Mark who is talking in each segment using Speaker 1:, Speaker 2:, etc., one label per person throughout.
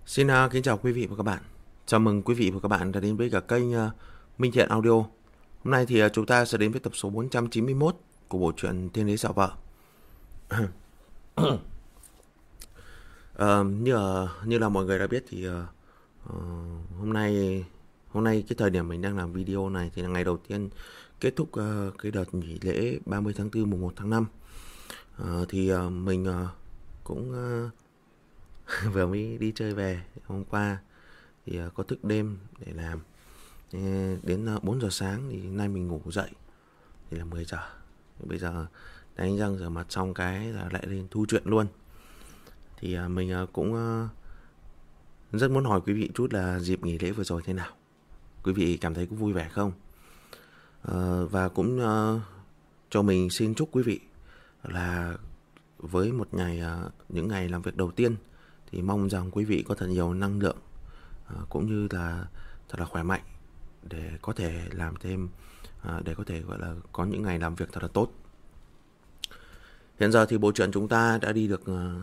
Speaker 1: Xin kính chào quý vị và các bạn. Chào mừng quý vị và các bạn đã đến với cả kênh Minh Thiện Audio. Hôm nay thì chúng ta sẽ đến với tập số 491 của bộ truyện Thiên Đế Xảo Vợ. Như là mọi người đã biết thì hôm nay cái thời điểm mình đang làm video này thì là ngày đầu tiên kết thúc cái đợt nghỉ lễ 30 tháng 4 mùng 1 tháng 5. Mình cũng vừa mới đi chơi về hôm qua thì có thức đêm để làm. Đến 4 giờ sáng thì nay mình ngủ dậy thì là 10 giờ. Bây giờ đánh răng rửa mặt xong cái là lại lên thu truyện luôn. Thì mình cũng rất muốn hỏi quý vị chút là dịp nghỉ lễ vừa rồi thế nào, quý vị cảm thấy có vui vẻ không? Và cũng cho mình xin chúc quý vị là với một ngày những ngày làm việc đầu tiên thì mong rằng quý vị có thật nhiều năng lượng cũng như là thật là khỏe mạnh để có thể làm thêm, để có thể gọi là có những ngày làm việc thật là tốt. Hiện giờ thì bộ truyện chúng ta đã đi được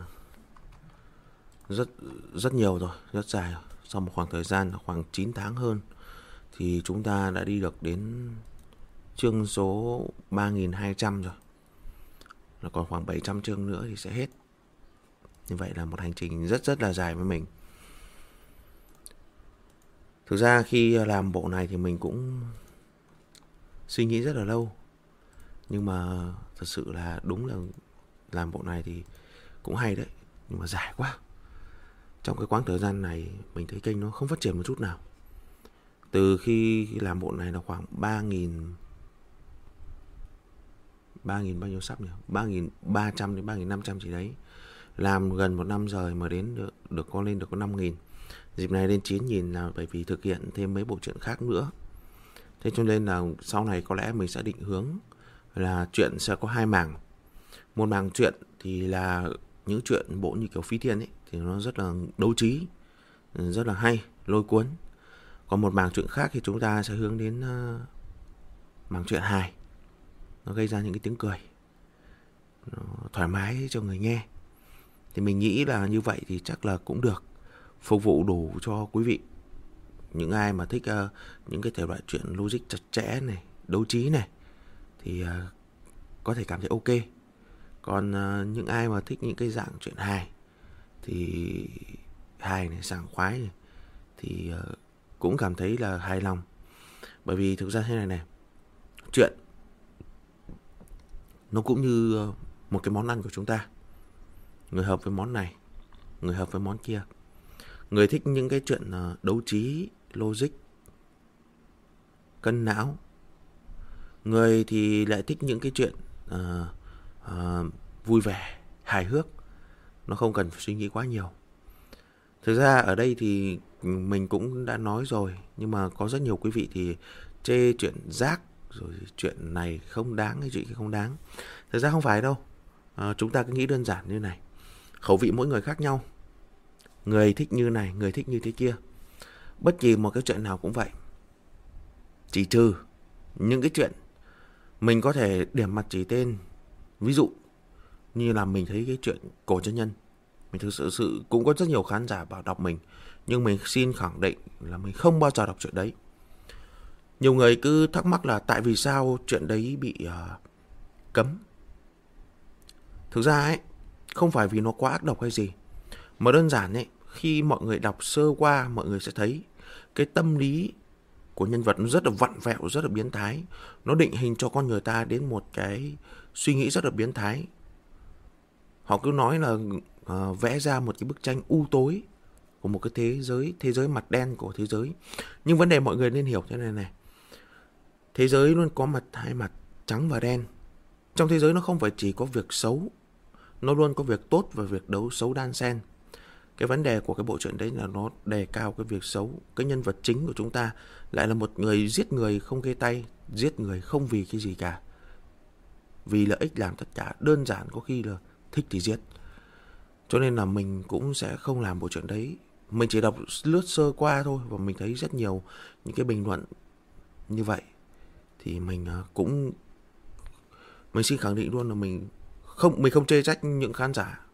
Speaker 1: rất nhiều rồi, rất dài rồi. Sau một khoảng thời gian khoảng 9 tháng hơn thì chúng ta đã đi được đến chương số 3200 rồi. Là còn khoảng 700 chương nữa thì sẽ hết. Như vậy là một hành trình rất là dài với mình. Thực ra khi làm bộ này thì mình cũng suy nghĩ rất là lâu. Nhưng mà thật sự là đúng là làm bộ này thì cũng hay đấy, nhưng mà dài quá. Trong cái quãng thời gian này mình thấy kênh nó không phát triển một chút nào. Từ khi làm bộ này là khoảng 3.000 bao nhiêu sắp nhỉ? 3.300 đến 3.500 gì đấy. Làm gần một năm rồi mà đến được có lên được có 5.000. Dịp này lên 9.000 là bởi vì thực hiện thêm mấy bộ truyện khác nữa. Thế cho nên là sau này có lẽ mình sẽ định hướng là truyện sẽ có hai mảng. Một mảng truyện thì là những truyện bộ như kiểu Phi Thiên ấy, thì nó rất là đấu trí, rất là hay, lôi cuốn. Còn một mảng truyện khác thì chúng ta sẽ hướng đến mảng truyện hài. Nó gây ra những cái tiếng cười, nó thoải mái cho người nghe. Thì mình nghĩ là như vậy thì chắc là cũng được, phục vụ đủ cho quý vị. Những ai mà thích những cái thể loại truyện logic chặt chẽ này, đấu trí này thì có thể cảm thấy ok. Còn những ai mà thích những cái dạng truyện hài thì hài này, sảng khoái này thì cũng cảm thấy là hài lòng. Bởi vì thực ra thế này này, truyện nó cũng như một cái món ăn của chúng ta. Người hợp với món này, người hợp với món kia. Người thích những cái chuyện đấu trí, logic, cân não. Người thì lại thích những cái chuyện vui vẻ, hài hước. Nó không cần phải suy nghĩ quá nhiều. Thực ra ở đây thì mình cũng đã nói rồi, nhưng mà có rất nhiều quý vị thì chê chuyện rác, rồi chuyện này không đáng hay chuyện kia không đáng. Thực ra không phải đâu. Chúng ta cứ nghĩ đơn giản như này. Khẩu vị mỗi người khác nhau. Người thích như này, người thích như thế kia. Bất kỳ một cái chuyện nào cũng vậy. Chỉ trừ những cái chuyện mình có thể điểm mặt chỉ tên. Ví dụ như là mình thấy cái chuyện Cổ Chân Nhân, mình thực sự cũng có rất nhiều khán giả bảo đọc mình, nhưng mình xin khẳng định là mình không bao giờ đọc chuyện đấy. Nhiều người cứ thắc mắc là tại vì sao chuyện đấy bị cấm. Thực ra ấy, không phải vì nó quá ác độc hay gì, mà đơn giản ấy, khi mọi người đọc sơ qua, mọi người sẽ thấy cái tâm lý của nhân vật nó rất là vặn vẹo, rất là biến thái. Nó định hình cho con người ta đến một cái suy nghĩ rất là biến thái. Họ cứ nói là vẽ ra một cái bức tranh u tối của một cái thế giới mặt đen của thế giới. Nhưng vấn đề mọi người nên hiểu thế này này. Thế giới luôn có hai mặt, trắng và đen. Trong thế giới nó không phải chỉ có việc xấu, nó luôn có việc tốt và việc xấu đan xen. Cái vấn đề của cái bộ truyện đấy là nó đề cao cái việc xấu. Cái nhân vật chính của chúng ta lại là một người giết người không ghê tay, giết người không vì cái gì cả, vì lợi ích làm tất cả, đơn giản có khi là thích thì giết. Cho nên là mình cũng sẽ không làm bộ truyện đấy. Mình chỉ đọc lướt sơ qua thôi, và mình thấy rất nhiều những cái bình luận như vậy. Thì mình xin khẳng định luôn là mình không chê trách những khán giả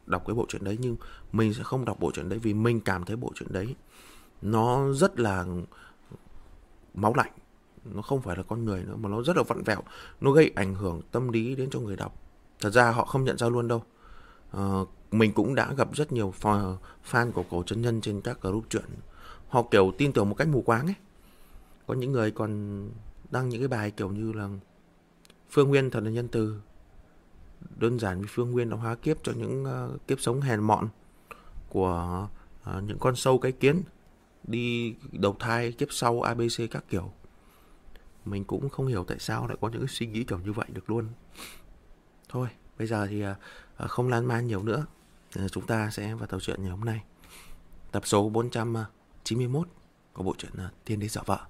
Speaker 1: đọc cái bộ truyện đấy, nhưng mình sẽ không đọc bộ truyện đấy vì mình cảm thấy bộ truyện đấy nó rất là máu lạnh. Nó không phải là con người nữa mà nó rất là vặn vẹo, nó gây ảnh hưởng tâm lý đến cho người đọc. Thật ra họ không nhận ra luôn đâu. Mình cũng đã gặp rất nhiều fan của Cổ Chân Nhân trên các group truyện. Họ kiểu tin tưởng một cách mù quáng ấy. Có những người còn đăng những cái bài kiểu như là Phương Nguyên thật là nhân từ, đơn giản vì Phương Nguyên đã hóa kiếp cho những kiếp sống hèn mọn của những con sâu cái kiến, đi đầu thai kiếp sau ABC các kiểu. Mình cũng không hiểu tại sao lại có những cái suy nghĩ kiểu như vậy được luôn. Thôi, bây giờ thì không lan man nhiều nữa. Chúng ta sẽ vào tàu chuyện ngày hôm nay. Tập số 491 của bộ truyện Tiên Đế Dở Vợ.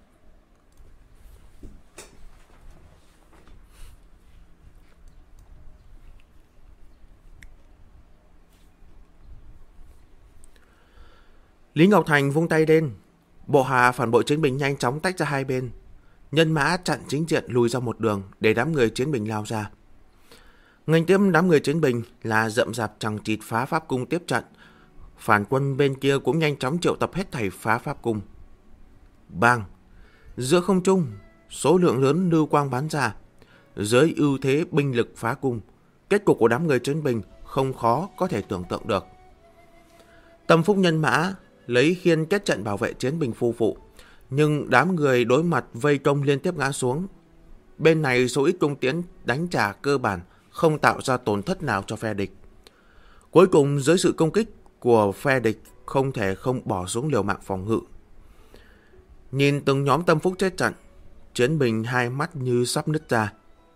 Speaker 1: Lý Ngọc Thành vung tay lên. Bộ hạ phản bội chiến binh nhanh chóng tách ra hai bên. Nhân mã chặn chính diện lùi ra một đường để đám người chiến binh lao ra. Nghênh tiếp đám người chiến binh là rậm rạp chằng chịt phá pháp cung tiếp trận. Phản quân bên kia cũng nhanh chóng triệu tập hết thảy phá pháp cung. Bang! Giữa không trung, số lượng lớn lưu quang bắn ra. Dưới ưu thế binh lực phá cung, kết cục của đám người chiến binh không khó có thể tưởng tượng được. Tâm phúc nhân mã lấy khiên kết trận bảo vệ chiến binh phu phụ, nhưng đám người đối mặt vây công liên tiếp ngã xuống. Bên này số ít cung tiễn đánh trả cơ bản không tạo ra tổn thất nào cho phe địch. Cuối cùng dưới sự công kích của phe địch không thể không bỏ xuống liều mạng phòng ngự. Nhìn từng nhóm tâm phúc chết trận, chiến binh hai mắt như sắp nứt ra.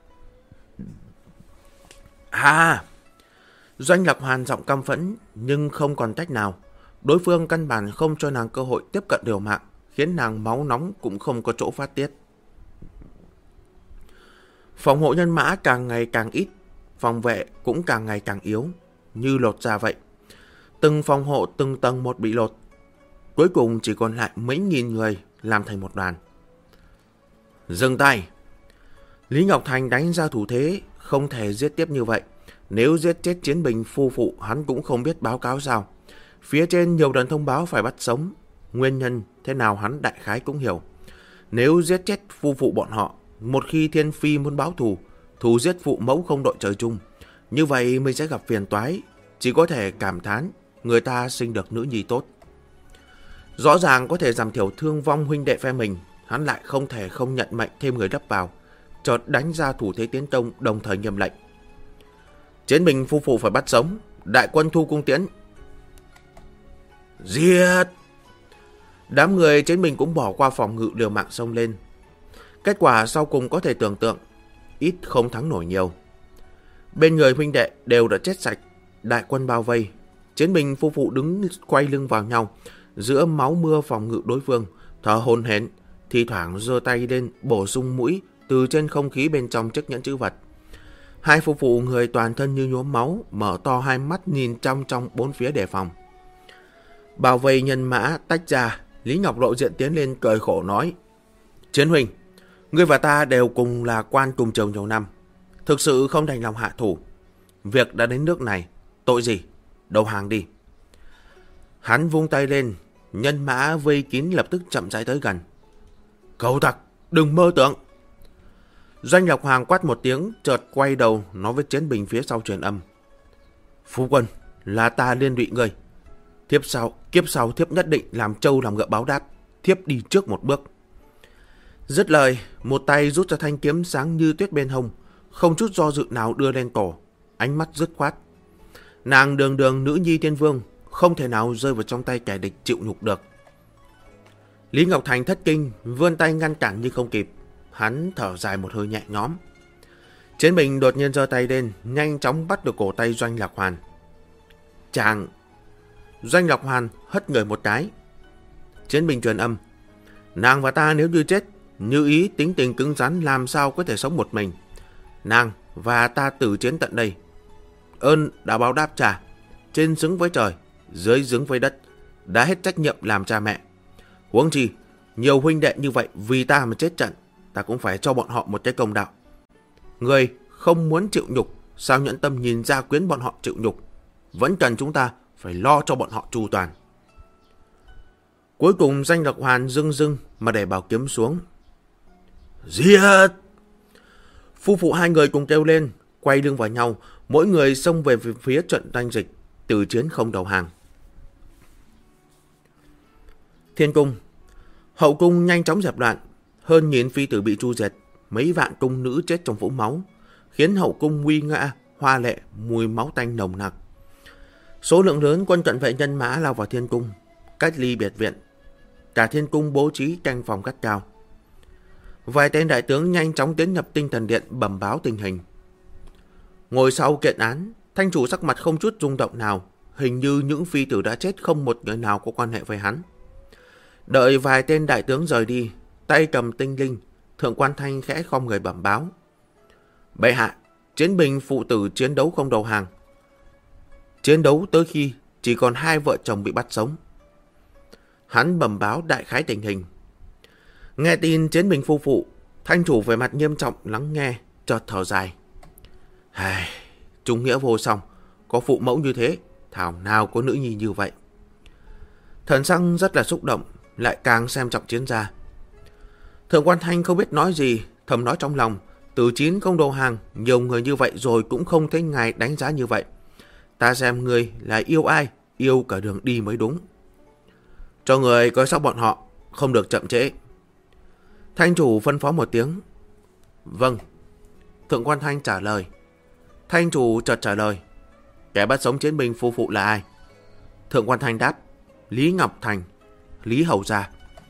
Speaker 1: Doanh Lạc Hoàn giọng căm phẫn nhưng không còn cách nào. Đối phương căn bản không cho nàng cơ hội tiếp cận liều mạng, khiến nàng máu nóng cũng không có chỗ phát tiết. Phòng hộ nhân mã càng ngày càng ít, phòng vệ cũng càng ngày càng yếu, như lột ra vậy. Từng phòng hộ từng tầng một bị lột. Cuối cùng chỉ còn lại mấy nghìn người làm thành một đoàn. Dừng tay! Lý Ngọc Thành đánh ra thủ thế, không thể giết tiếp như vậy. Nếu giết chết chiến binh phu phụ, hắn cũng không biết báo cáo sao. Phía trên nhiều lần thông báo phải bắt sống. Nguyên nhân thế nào hắn đại khái cũng hiểu. Nếu giết chết phu phụ bọn họ, một khi Thiên Phi muốn báo thù giết phụ mẫu không đội trời chung, như vậy mình sẽ gặp phiền toái. Chỉ có thể cảm thán người ta sinh được nữ nhi tốt. Rõ ràng có thể giảm thiểu thương vong huynh đệ phe mình, hắn lại không thể không nhận mệnh thêm người đắp vào, chợt đánh ra thủ thế tiến công, đồng thời nghiêm lệnh. Chiến binh phu phụ phải bắt sống, đại quân thu cung tiễn. Giết! Đám người chiến binh cũng bỏ qua phòng ngự liều mạng xông lên. Kết quả sau cùng có thể tưởng tượng, ít không thắng nổi nhiều. Bên người huynh đệ đều đã chết sạch, đại quân bao vây. Chiến binh phu phụ đứng quay lưng vào nhau, giữa máu mưa phòng ngự đối phương, thở hổn hển, thi thoảng giơ tay lên bổ sung mũi từ trên không khí bên trong chiếc nhẫn chữ vật. Hai phu phụ người toàn thân như nhuốm máu, mở to hai mắt nhìn trong bốn phía đề phòng. Bảo vệ nhân mã tách ra, Lý Ngọc lộ diện tiến lên cười khổ nói: Chiến huynh, ngươi và ta đều cùng là quan cùng trường nhiều năm, thực sự không đành lòng hạ thủ. Việc đã đến nước này, tội gì? Đầu hàng đi. Hắn vung tay lên, nhân mã vây kín lập tức chậm rãi tới gần. Cẩu tặc, đừng mơ tưởng! Doanh Lộc Hoàng quát một tiếng, chợt quay đầu nói với chiến binh phía sau truyền âm: Phu quân, là ta liên lụy ngươi. Kiếp sau thiếp nhất định làm trâu làm ngựa báo đáp, thiếp đi trước một bước. Dứt lời, một tay rút ra thanh kiếm sáng như tuyết bên hông, không chút do dự nào đưa lên cổ, ánh mắt dứt khoát. Nàng đường nữ nhi tiên vương, không thể nào rơi vào trong tay kẻ địch chịu nhục được. Lý Ngọc Thành thất kinh, vươn tay ngăn cản nhưng không kịp. Hắn thở dài một hơi nhẹ nhõm. Chiến binh đột nhiên giơ tay lên, nhanh chóng bắt được cổ tay Doanh Lạc Hoàn. Chàng! Doanh Lạc Hoàn hất người một cái. Chiến binh truyền âm: Nàng và ta nếu như chết, như ý tính tình cứng rắn làm sao có thể sống một mình. Nàng và ta tử chiến tận đây. Ơn đã báo đáp trả, trên xứng với trời, dưới xứng với đất, đã hết trách nhiệm làm cha mẹ. Huống chi, nhiều huynh đệ như vậy vì ta mà chết trận, ta cũng phải cho bọn họ một cái công đạo. Người không muốn chịu nhục, sao nhẫn tâm nhìn Gia Quyến bọn họ chịu nhục? vẫn cần chúng ta phải lo cho bọn họ chu toàn. Cuối cùng Doanh Độc Hoàn dưng dưng mà để bảo kiếm xuống. Giết! Phu phụ hai người cùng kêu lên, quay lưng vào nhau, mỗi người xông về phía trận tranh dịch, từ chiến không đầu hàng. Thiên cung. Hậu cung nhanh chóng dẹp loạn, hơn nghìn phi tử bị tru diệt, mấy vạn cung nữ chết trong vũng máu, khiến hậu cung nguy nga, hoa lệ, mùi máu tanh nồng nặc. Số lượng lớn quân cận vệ nhân mã lao vào thiên cung, cách ly biệt viện. Cả thiên cung bố trí canh phòng gắt cao. Vài tên đại tướng nhanh chóng tiến nhập tinh thần điện bẩm báo tình hình. Ngồi sau kiện án, thanh chủ sắc mặt không chút rung động nào, hình như những phi tử đã chết không một người nào có quan hệ với hắn. Đợi vài tên đại tướng rời đi, tay cầm tinh linh, Thượng Quan Thanh khẽ khom người bẩm báo. Bệ hạ, chiến binh phụ tử chiến đấu không đầu hàng. Chiến đấu tới khi chỉ còn 2 vợ chồng bị bắt sống. Hắn bẩm báo đại khái tình hình. Nghe tin chiến binh phu phụ, thanh chủ về mặt nghiêm trọng lắng nghe, chợt thở dài. Trung nghĩa vô song, có phụ mẫu như thế, thảo nào có nữ nhi như vậy. Thần sắc rất là xúc động, lại càng xem trọng chiến gia. Thượng Quan Thanh không biết nói gì, thầm nói trong lòng, từ chiến không đầu hàng, nhiều người như vậy rồi cũng không thấy ngài đánh giá như vậy. Ta xem người là yêu ai, yêu cả đường đi mới đúng. Cho người coi sóc bọn họ, không được chậm trễ. Thanh chủ phân phó một tiếng. Vâng. Thượng Quan Thanh trả lời. Thanh chủ chợt trả lời. Kẻ bắt sống chiến binh phu phụ là ai? Thượng Quan Thanh đáp. Lý Ngọc Thành, Lý Hầu Gia.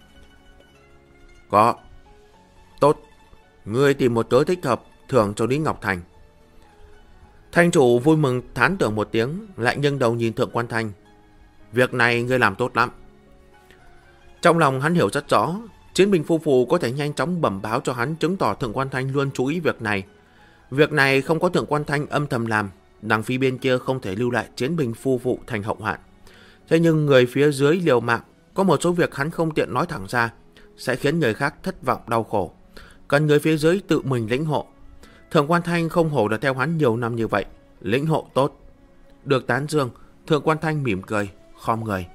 Speaker 1: Có. Tốt. Ngươi tìm một cớ thích hợp, thưởng cho Lý Ngọc Thành. Thanh chủ vui mừng thán tưởng một tiếng, lại nghiêng đầu nhìn Thượng Quan Thanh. Việc này ngươi làm tốt lắm. Trong lòng hắn hiểu rất rõ, chiến binh phu phụ có thể nhanh chóng bẩm báo cho hắn, chứng tỏ Thượng Quan Thanh luôn chú ý việc này. Việc này không có Thượng Quan Thanh âm thầm làm, đằng phi bên kia không thể lưu lại chiến binh phu phụ thành hậu hoạn. Thế nhưng người phía dưới liều mạng, có một số việc hắn không tiện nói thẳng ra, sẽ khiến người khác thất vọng đau khổ. Cần người phía dưới tự mình lĩnh hộ. Thượng Quan Thanh không hổ được theo hắn nhiều năm như vậy, lĩnh hộ tốt. Được tán dương, Thượng Quan Thanh mỉm cười, khom người.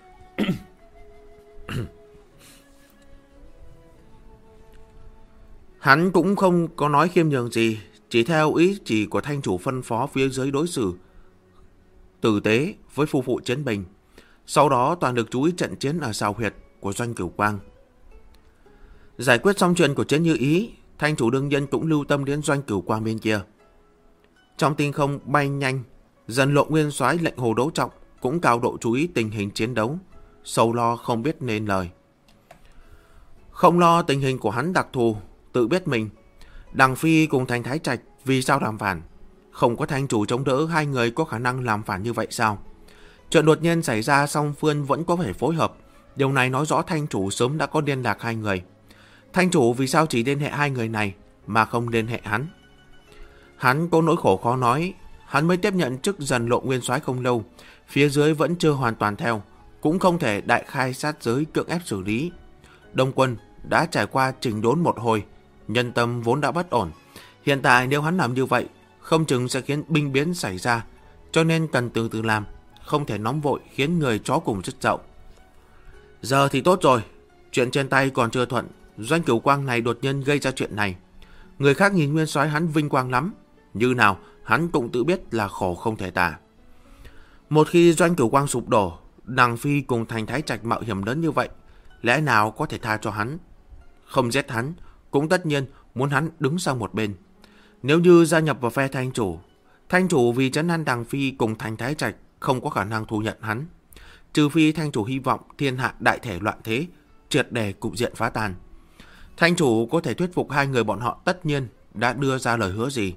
Speaker 1: Hắn cũng không có nói khiêm nhường gì, chỉ theo ý chỉ của thanh chủ phân phó phía dưới đối xử tử tế với phu phụ chiến binh. Sau đó toàn được chú ý trận chiến ở sào huyệt của Doanh Cửu Quang. Giải quyết xong chuyện của Chiến Như Ý, thanh chủ đương nhiên cũng lưu tâm đến Doanh Cửu Quang bên kia. Trong tinh không bay nhanh, Dần Lộ nguyên soái lệnh Hồ Đấu Trọng cũng cao độ chú ý tình hình chiến đấu, sầu lo không biết nên lời. Không lo tình hình của hắn đặc thù, tự biết mình. Đằng Phi cùng Thành Thái Trạch vì sao làm phản? Không có thanh chủ chống đỡ, hai người có khả năng làm phản như vậy sao? Chuyện đột nhiên xảy ra, song phương vẫn có thể phối hợp. Điều này nói rõ thanh chủ sớm đã có liên lạc hai người. Thanh chủ vì sao chỉ liên hệ hai người này mà không liên hệ hắn? Hắn có nỗi khổ khó nói. Hắn mới tiếp nhận chức Dần Lộ nguyên soái không lâu, phía dưới vẫn chưa hoàn toàn theo, cũng không thể đại khai sát giới cưỡng ép xử lý. Đông quân đã trải qua chỉnh đốn một hồi, nhân tâm vốn đã bất ổn. Hiện tại nếu hắn làm như vậy, không chừng sẽ khiến binh biến xảy ra, cho nên cần từ từ làm, không thể nóng vội khiến người chó cùng rất dậu. Giờ thì tốt rồi, chuyện trên tay còn chưa thuận, Doanh Cửu Quang này đột nhiên gây ra chuyện này. Người khác nhìn nguyên soái hắn vinh quang lắm, như nào hắn cũng tự biết là khổ không thể tả. Một khi Doanh Cửu Quang sụp đổ, Đằng Phi cùng Thành Thái Trạch mạo hiểm lớn như vậy, lẽ nào có thể tha cho hắn? Không giết hắn, cũng tất nhiên muốn hắn đứng sang một bên. Nếu như gia nhập vào phe thanh chủ vì trấn an Đằng Phi cùng Thành Thái Trạch không có khả năng thu nhận hắn. Trừ phi thanh chủ hy vọng thiên hạ đại thể loạn thế, triệt để cục diện phá tan. Thanh chủ có thể thuyết phục hai người bọn họ tất nhiên đã đưa ra lời hứa gì.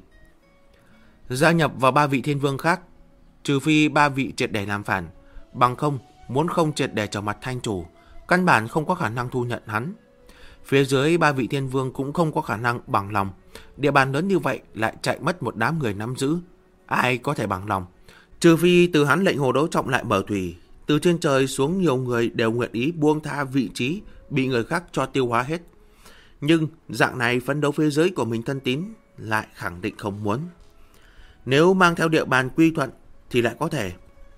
Speaker 1: Gia nhập vào 3 vị thiên vương khác, trừ phi 3 vị triệt để làm phản, bằng không muốn không triệt để trở mặt thanh chủ, căn bản không có khả năng thu nhận hắn. Phía dưới 3 vị thiên vương cũng không có khả năng bằng lòng. Địa bàn lớn như vậy lại chạy mất một đám người nắm giữ, ai có thể bằng lòng? Trừ phi từ hắn lệnh Hồ Đấu Trọng lại mở thủy, từ trên trời xuống nhiều người đều nguyện ý buông tha vị trí bị người khác cho tiêu hóa hết. Nhưng dạng này phấn đấu phía dưới của mình thân tín lại khẳng định không muốn. Nếu mang theo địa bàn quy thuận thì lại có thể,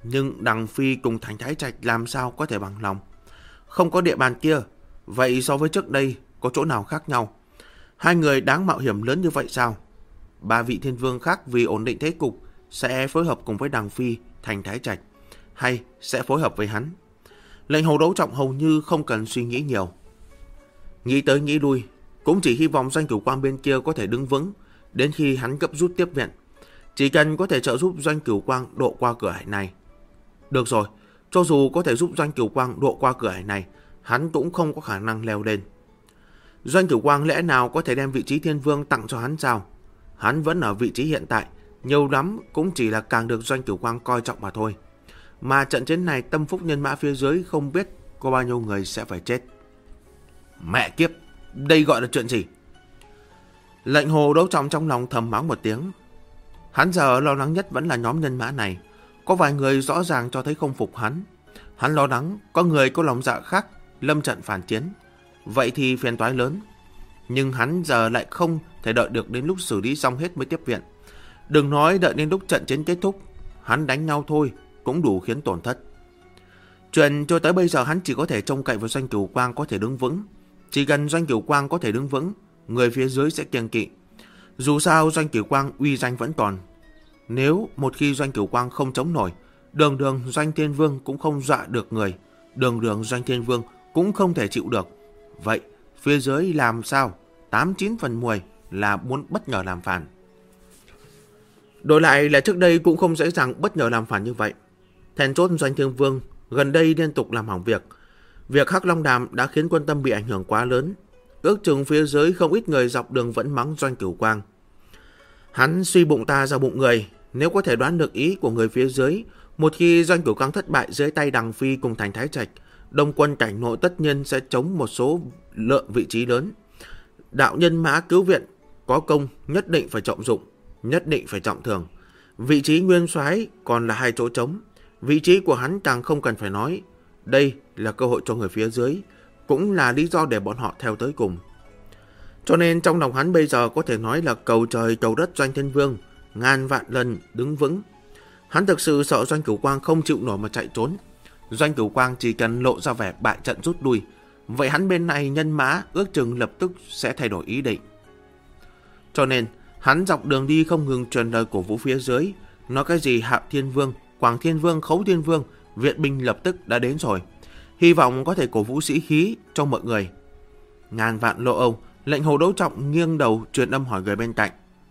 Speaker 1: Nhưng Đằng Phi cùng Thành Thái Trạch làm sao có thể bằng lòng? Không có địa bàn kia, vậy so với trước đây có chỗ nào khác nhau? Hai người đáng mạo hiểm lớn như vậy sao? Ba vị thiên vương khác vì ổn định thế cục sẽ phối hợp cùng với Đằng Phi, Thành Thái Trạch, hay sẽ phối hợp với hắn? Lệnh Hồ Đấu Trọng hầu như không cần suy nghĩ nhiều. Nghĩ tới nghĩ lui, cũng chỉ hy vọng Doanh Cửu Quang bên kia có thể đứng vững đến khi hắn gấp rút tiếp viện. Chỉ cần có thể trợ giúp Doanh Cửu Quang độ qua cửa ải này. Được rồi, cho dù có thể giúp Doanh Cửu Quang độ qua cửa ải này, hắn cũng không có khả năng leo lên. Doanh Cửu Quang lẽ nào có thể đem vị trí thiên vương tặng cho hắn sao? Hắn vẫn ở vị trí hiện tại, nhiều lắm cũng chỉ là càng được Doanh Cửu Quang coi trọng mà thôi. Mà trận chiến này tâm phúc nhân mã phía dưới không biết có bao nhiêu người sẽ phải chết. Mẹ kiếp, đây gọi là chuyện gì? Lệnh Hồ Đấu Trọng trong lòng thầm mắng một tiếng. Hắn giờ lo lắng nhất vẫn là nhóm nhân mã này. Có vài người rõ ràng cho thấy không phục hắn. Hắn lo lắng có người có lòng dạ khác lâm trận phản chiến. Vậy thì phiền toái lớn. Nhưng hắn giờ lại không thể đợi được đến lúc xử lý xong hết mới tiếp viện. Đừng nói đợi đến lúc trận chiến kết thúc, hắn đánh nhau thôi cũng đủ khiến tổn thất. Chuyện cho tới bây giờ hắn chỉ có thể trông cậy vào Doanh Cửu Quang có thể đứng vững. Chỉ cần Doanh Cửu Quang có thể đứng vững, người phía dưới sẽ kiêng kỵ. Dù sao Doanh Cửu Quang uy danh vẫn còn. Nếu một khi Doanh Cửu Quang không chống nổi, đường đường Doanh Thiên Vương cũng không dọa được người, đường đường Doanh Thiên Vương cũng không thể chịu được. Vậy phía dưới làm sao? 89 phần 10 là muốn bất ngờ làm phản. Đổi lại là trước đây cũng không dễ dàng bất ngờ làm phản như vậy. Then chốt Doanh Thiên Vương gần đây liên tục làm hỏng việc. Việc Hắc Long Đàm đã khiến quân tâm bị ảnh hưởng quá lớn. Ước chừng phía dưới không ít người dọc đường vẫn mắng Doanh Cửu Quang. Hắn suy bụng ta ra bụng người. Nếu có thể đoán được ý của người phía dưới, một khi Doanh Cửu Quang thất bại dưới tay Đằng Phi cùng Thành Thái Trạch, Đông quân cảnh nội tất nhiên sẽ chống một số lượng vị trí lớn. Đạo nhân mã cứu viện có công nhất định phải trọng dụng, nhất định phải trọng thưởng. Vị trí nguyên soái còn là hai chỗ trống. Vị trí của hắn càng không cần phải nói. Đây là cơ hội cho người phía dưới, cũng là lý do để bọn họ theo tới cùng. Cho nên trong lòng hắn bây giờ có thể nói là cầu trời cầu đất Doanh Thiên Vương ngàn vạn lần đứng vững. Hắn thực sự sợ Doanh Cửu Quang không chịu nổi mà chạy trốn. Doanh Cửu Quang chỉ cần lộ ra vẻ bại trận rút lui, vậy hắn bên này nhân mã ước chừng lập tức sẽ thay đổi ý định. Cho nên hắn dọc đường đi không ngừng truyền lời cổ vũ phía dưới, nói cái gì Hạo Thiên Vương, Quảng Thiên Vương, Khấu Thiên Vương viện binh lập tức đã đến rồi, hy vọng có thể cổ vũ sĩ khí cho mọi người. Ngàn vạn lo âu, Lệnh Hồ Đấu Trọng nghiêng đầu truyền âm hỏi người bên cạnh.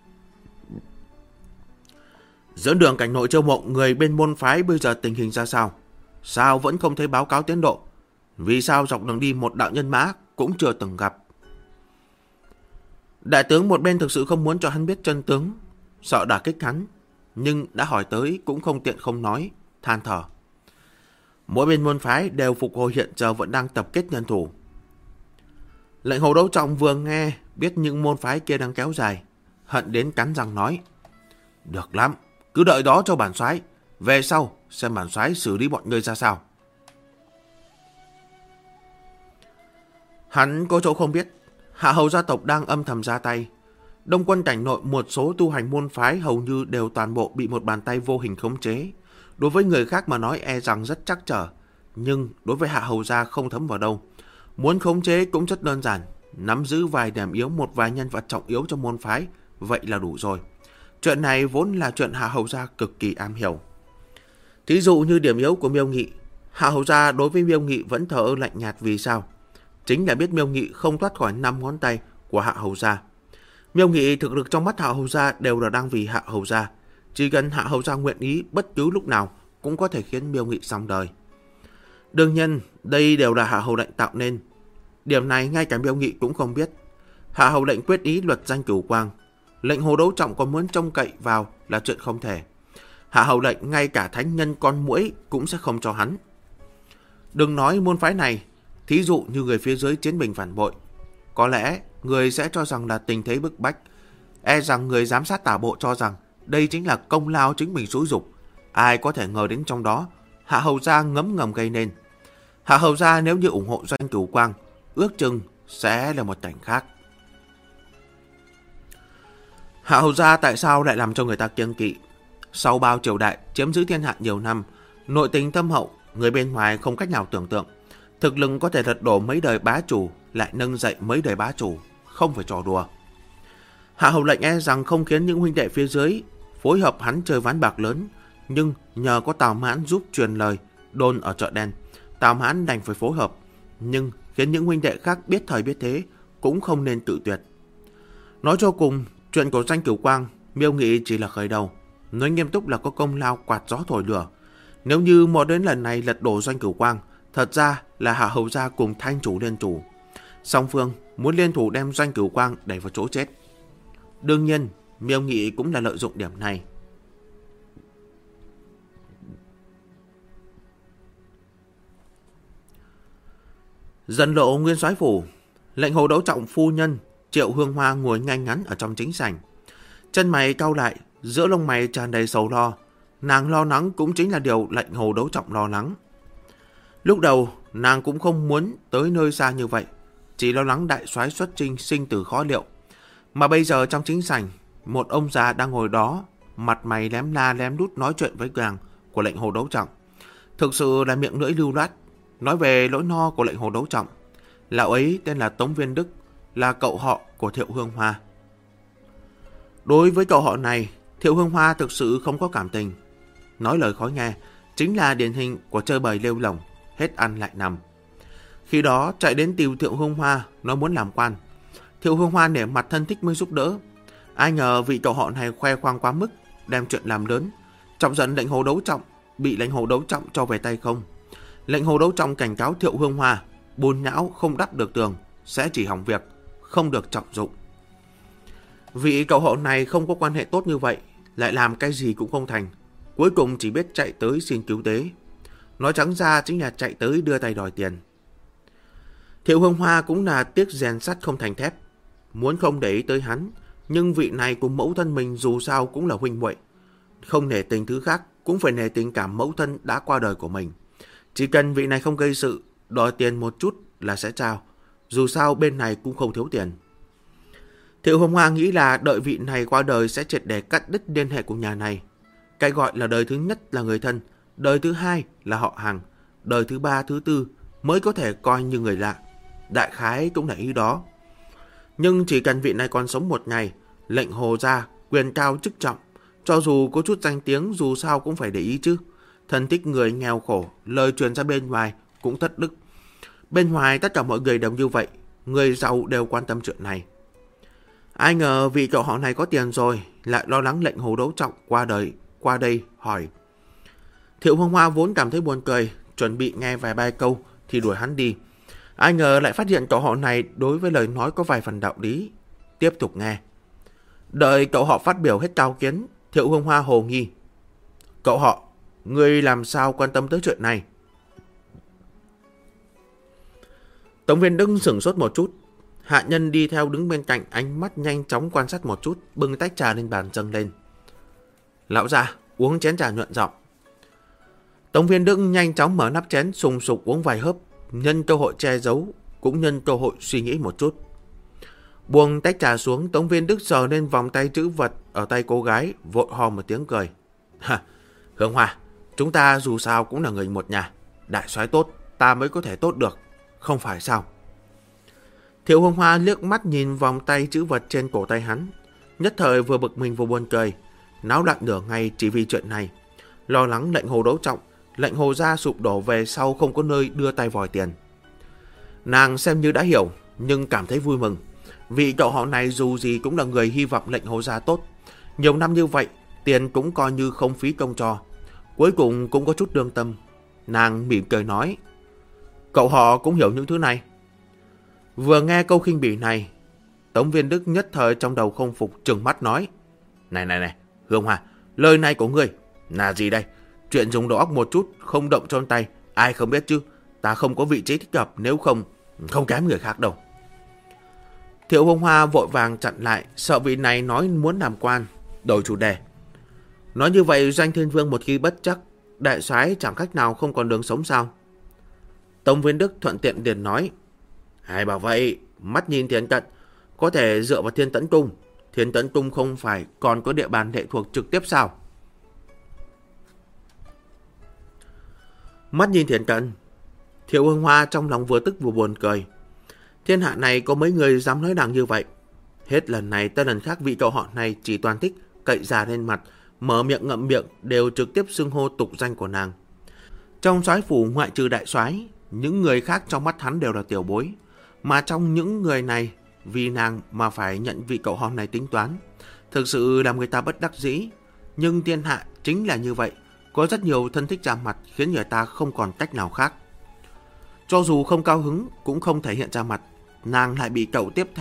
Speaker 1: Dẫn đường cảnh nội Châu Mộng, người bên môn phái bây giờ tình hình ra sao? Sao vẫn không thấy báo cáo tiến độ? Vì sao dọc đường đi một đạo nhân mã cũng chưa từng gặp? Đại tướng một bên thực sự không muốn cho hắn biết chân tướng, sợ đả kích hắn, nhưng đã hỏi tới cũng không tiện không nói, than thở. Mỗi bên môn phái đều phục hồi hiện giờ vẫn đang tập kết nhân thủ. Lệnh Hồ Đấu Trọng vừa nghe biết những môn phái kia đang kéo dài, hận đến cắn răng nói. Được lắm, cứ đợi đó cho bản soái, về sau xem bản soái xử lý bọn ngươi ra sao. Hắn có chỗ không biết, Hạ Hầu gia tộc đang âm thầm ra tay. Đông quân cảnh nội một số tu hành môn phái hầu như đều toàn bộ bị một bàn tay vô hình khống chế. Đối với người khác mà nói e rằng rất trắc trở, nhưng đối với Hạ Hầu gia không thấm vào đâu. Muốn khống chế cũng rất đơn giản, nắm giữ vài điểm yếu một vài nhân vật trọng yếu trong môn phái, vậy là đủ rồi. Chuyện này vốn là chuyện Hạ Hầu gia cực kỳ am hiểu. Thí dụ như điểm yếu của Miêu Nghị, Hạ Hầu gia đối với Miêu Nghị vẫn thờ ơ lạnh nhạt vì sao? Chính là biết Miêu Nghị không thoát khỏi 5 ngón tay của Hạ Hầu gia. Miêu Nghị thực lực trong mắt Hạ Hầu gia đều là đang vì Hạ Hầu gia. Chỉ cần Hạ Hầu gia nguyện ý, bất cứ lúc nào cũng có thể khiến Miêu Nghị xong đời. Đương nhiên, đây đều là Hạ Hầu lệnh tạo nên. Điểm này ngay cả Miêu Nghị cũng không biết. Hạ Hầu lệnh quyết ý luật danh Cửu Quang. Lệnh Hồ Đấu Trọng còn muốn trông cậy vào là chuyện không thể. Hạ Hầu lệnh ngay cả thánh nhân con muỗi cũng sẽ không cho hắn. Đừng nói môn phái này, thí dụ như người phía dưới chiến binh phản bội, có lẽ người sẽ cho rằng là tình thế bức bách. E rằng người giám sát tả bộ cho rằng đây chính là công lao chính mình xúi dục. Ai có thể ngờ đến trong đó Hạ Hầu gia ngấm ngầm gây nên. Hạ Hầu gia nếu như ủng hộ Doanh Cửu Quang, ước chừng sẽ là một cảnh khác. Hạ Hầu gia tại sao lại làm cho người ta kiêng kỵ? Sau bao triều đại chiếm giữ thiên hạ nhiều năm, Nội tình thâm hậu, người bên ngoài không cách nào tưởng tượng. Thực lực có thể lật đổ mấy đời bá chủ, lại nâng dậy mấy đời bá chủ, không phải trò đùa. Hạ Hầu lệnh e rằng không khiến những huynh đệ phía dưới phối hợp hắn chơi ván bạc lớn, nhưng nhờ có Tào Mãn giúp truyền lời đồn ở chợ đen, Tào Mãn đành phải phối hợp, nhưng khiến những huynh đệ khác biết thời biết thế cũng không nên tự tuyệt. Nói cho cùng, chuyện của Doanh Cửu Quang, Miêu Nghị chỉ là khởi đầu, nói nghiêm túc là có công lao quạt gió thổi lửa. Nếu như một đến lần này lật đổ Doanh Cửu Quang, thật ra là Hạ Hầu gia cùng Thanh chủ liên thủ. Song phương muốn liên thủ đem Doanh Cửu Quang đẩy vào chỗ chết. Đương nhiên, Miêu Nghị cũng là lợi dụng điểm này. Dần lộ Nguyên Soái phủ, lệnh Hồ Đấu Trọng phu nhân Triệu Hương Hoa ngồi ngay ngắn ở trong chính sảnh. Chân mày cau lại, giữa lông mày tràn đầy sầu lo. Nàng lo lắng cũng chính là điều lệnh Hồ Đấu Trọng lo lắng. Lúc đầu, nàng cũng không muốn tới nơi xa như vậy, chỉ lo lắng đại soái xuất chinh sinh tử khó liệu. Mà bây giờ trong chính sảnh, một ông già đang ngồi đó, mặt mày lém la lém đút nói chuyện với nàng của lệnh Hồ Đấu Trọng. Thực sự là miệng lưỡi lưu loát, nói về nỗi no của lệnh Hồ Đấu Trọng. Lão ấy tên là Tống Viên Đức, là cậu họ của Thiệu Hương Hoa. Đối với cậu họ này, Thiệu Hương Hoa thực sự không có cảm tình. Nói lời khó nghe, chính là điển hình của chơi bời lêu lỏng, hết ăn lại nằm. Khi đó chạy đến tìm Thiệu Hương Hoa, nó muốn làm quan. Thiệu Hương Hoa nể mặt thân thích mới giúp đỡ. Ai ngờ vị cậu họ này khoe khoang quá mức, đem chuyện làm lớn, chọc giận lệnh Hồ Đấu Trọng, bị lệnh Hồ Đấu Trọng cho về tay không. Lệnh Hồ Đấu Trọng cảnh cáo Thiệu Hương Hoa, bùn nhão không đắp được tường, sẽ chỉ hỏng việc, không được trọng dụng. Vị cậu họ này không có quan hệ tốt như vậy, lại làm cái gì cũng không thành, cuối cùng chỉ biết chạy tới xin cứu tế. Nói trắng ra chính là chạy tới đưa tay đòi tiền. Thiệu Hương Hoa cũng là tiếc rèn sắt không thành thép, muốn không để ý tới hắn, nhưng vị này cùng mẫu thân mình dù sao cũng là huynh muội, không nể tình thứ khác cũng phải nể tình cảm mẫu thân đã qua đời của mình. Chỉ cần vị này không gây sự, đòi tiền một chút là sẽ trao, dù sao bên này cũng không thiếu tiền. Thiệu Hương Hoa nghĩ là đợi vị này qua đời sẽ triệt để cắt đứt liên hệ của nhà này. Cái gọi là đời thứ nhất là người thân, đời thứ hai là họ hàng, đời thứ ba, thứ tư mới có thể coi như người lạ. Đại khái cũng là ý đó. Nhưng chỉ cần vị này còn sống một ngày, lệnh Hồ gia quyền cao chức trọng, cho dù có chút danh tiếng dù sao cũng phải để ý chứ. Thân thích người nghèo khổ, lời truyền ra bên ngoài cũng thất đức. Bên ngoài tất cả mọi người đều như vậy, người giàu đều quan tâm chuyện này. Ai ngờ vị cậu họ này có tiền rồi, lại lo lắng lệnh Hồ Đấu Trọng qua đây hỏi. Thiệu Hương Hoa vốn cảm thấy buồn cười, chuẩn bị nghe vài ba câu thì đuổi hắn đi. Ai ngờ lại phát hiện cậu họ này đối với lời nói có vài phần đạo lý. Tiếp tục nghe. Đợi cậu họ phát biểu hết cao kiến, Thiệu Hương Hoa hồ nghi. Cậu họ, ngươi làm sao quan tâm tới chuyện này? Tống Viên Đức sửng sốt một chút. Hạ nhân đi theo đứng bên cạnh, ánh mắt nhanh chóng quan sát một chút, bưng tách trà lên bàn dâng lên. Lão già, uống chén trà nhuận giọng. Tống Viên Đức nhanh chóng mở nắp chén, sùng sục uống vài hớp, nhân cơ hội che giấu, cũng nhân cơ hội suy nghĩ một chút. Buông tách trà xuống, Tống Viên Đức sờ lên vòng tay trữ vật ở tay cô gái, vội ho một tiếng cười. Hương Hoa, chúng ta dù sao cũng là người một nhà, đại soái tốt, ta mới có thể tốt được, không phải sao? Thiệu Hương Hoa liếc mắt nhìn vòng tay trữ vật trên cổ tay hắn, nhất thời vừa bực mình vừa buồn cười, náo loạn nửa ngày chỉ vì chuyện này, lo lắng lệnh Hồ Đấu Trọng, lệnh Hồ gia sụp đổ về sau không có nơi đưa tay vòi tiền. Nàng xem như đã hiểu, nhưng cảm thấy vui mừng. Vị cậu họ này dù gì cũng là người hy vọng lệnh Hồ gia tốt. Nhiều năm như vậy, tiền cũng coi như không phí công cho. Cuối cùng cũng có chút lương tâm. Nàng mỉm cười nói, cậu họ cũng hiểu những thứ này. Vừa nghe câu khinh bỉ này, Tống Viên Đức nhất thời trong đầu không phục, trừng mắt nói, Này, Hương Hoa, lời này của ngươi là gì đây? Chuyện dùng đầu óc một chút, không động trong tay, ai không biết chứ? Ta không có vị trí thích hợp, nếu không kém người khác đâu. Thiệu Hương Hoa vội vàng chặn lại, sợ vị này nói muốn làm quan, đổi chủ đề. Nói như vậy Doanh Thiên Vương một khi bất chắc, đại soái chẳng cách nào không còn đường sống sao? Tống Viên Đức thuận tiện liền nói, ai bảo vậy, mắt nhìn Thiên Tận, có thể dựa vào Thiên Tẫn Cung. Thiên Tẫn Cung không phải còn có địa bàn lệ thuộc trực tiếp sao? Mắt nhìn Thiền Tận, Thiệu Hương Hoa trong lòng vừa tức vừa buồn cười. Thiên hạ này có mấy người dám nói nàng như vậy. Hết lần này tới lần khác vị cậu họ này chỉ toàn thích cậy già lên mặt, mở miệng ngậm miệng đều trực tiếp xưng hô tục danh của nàng. Trong soái phủ ngoại trừ đại soái, những người khác trong mắt hắn đều là tiểu bối. Mà trong những người này, vì nàng mà phải nhận vị cậu họ này tính toán, thực sự làm người ta bất đắc dĩ. Nhưng thiên hạ chính là như vậy, có rất nhiều thân thích ra mặt khiến người ta không còn cách nào khác. Cho dù không cao hứng cũng không thể hiện ra mặt, nàng lại bị cậu tiếp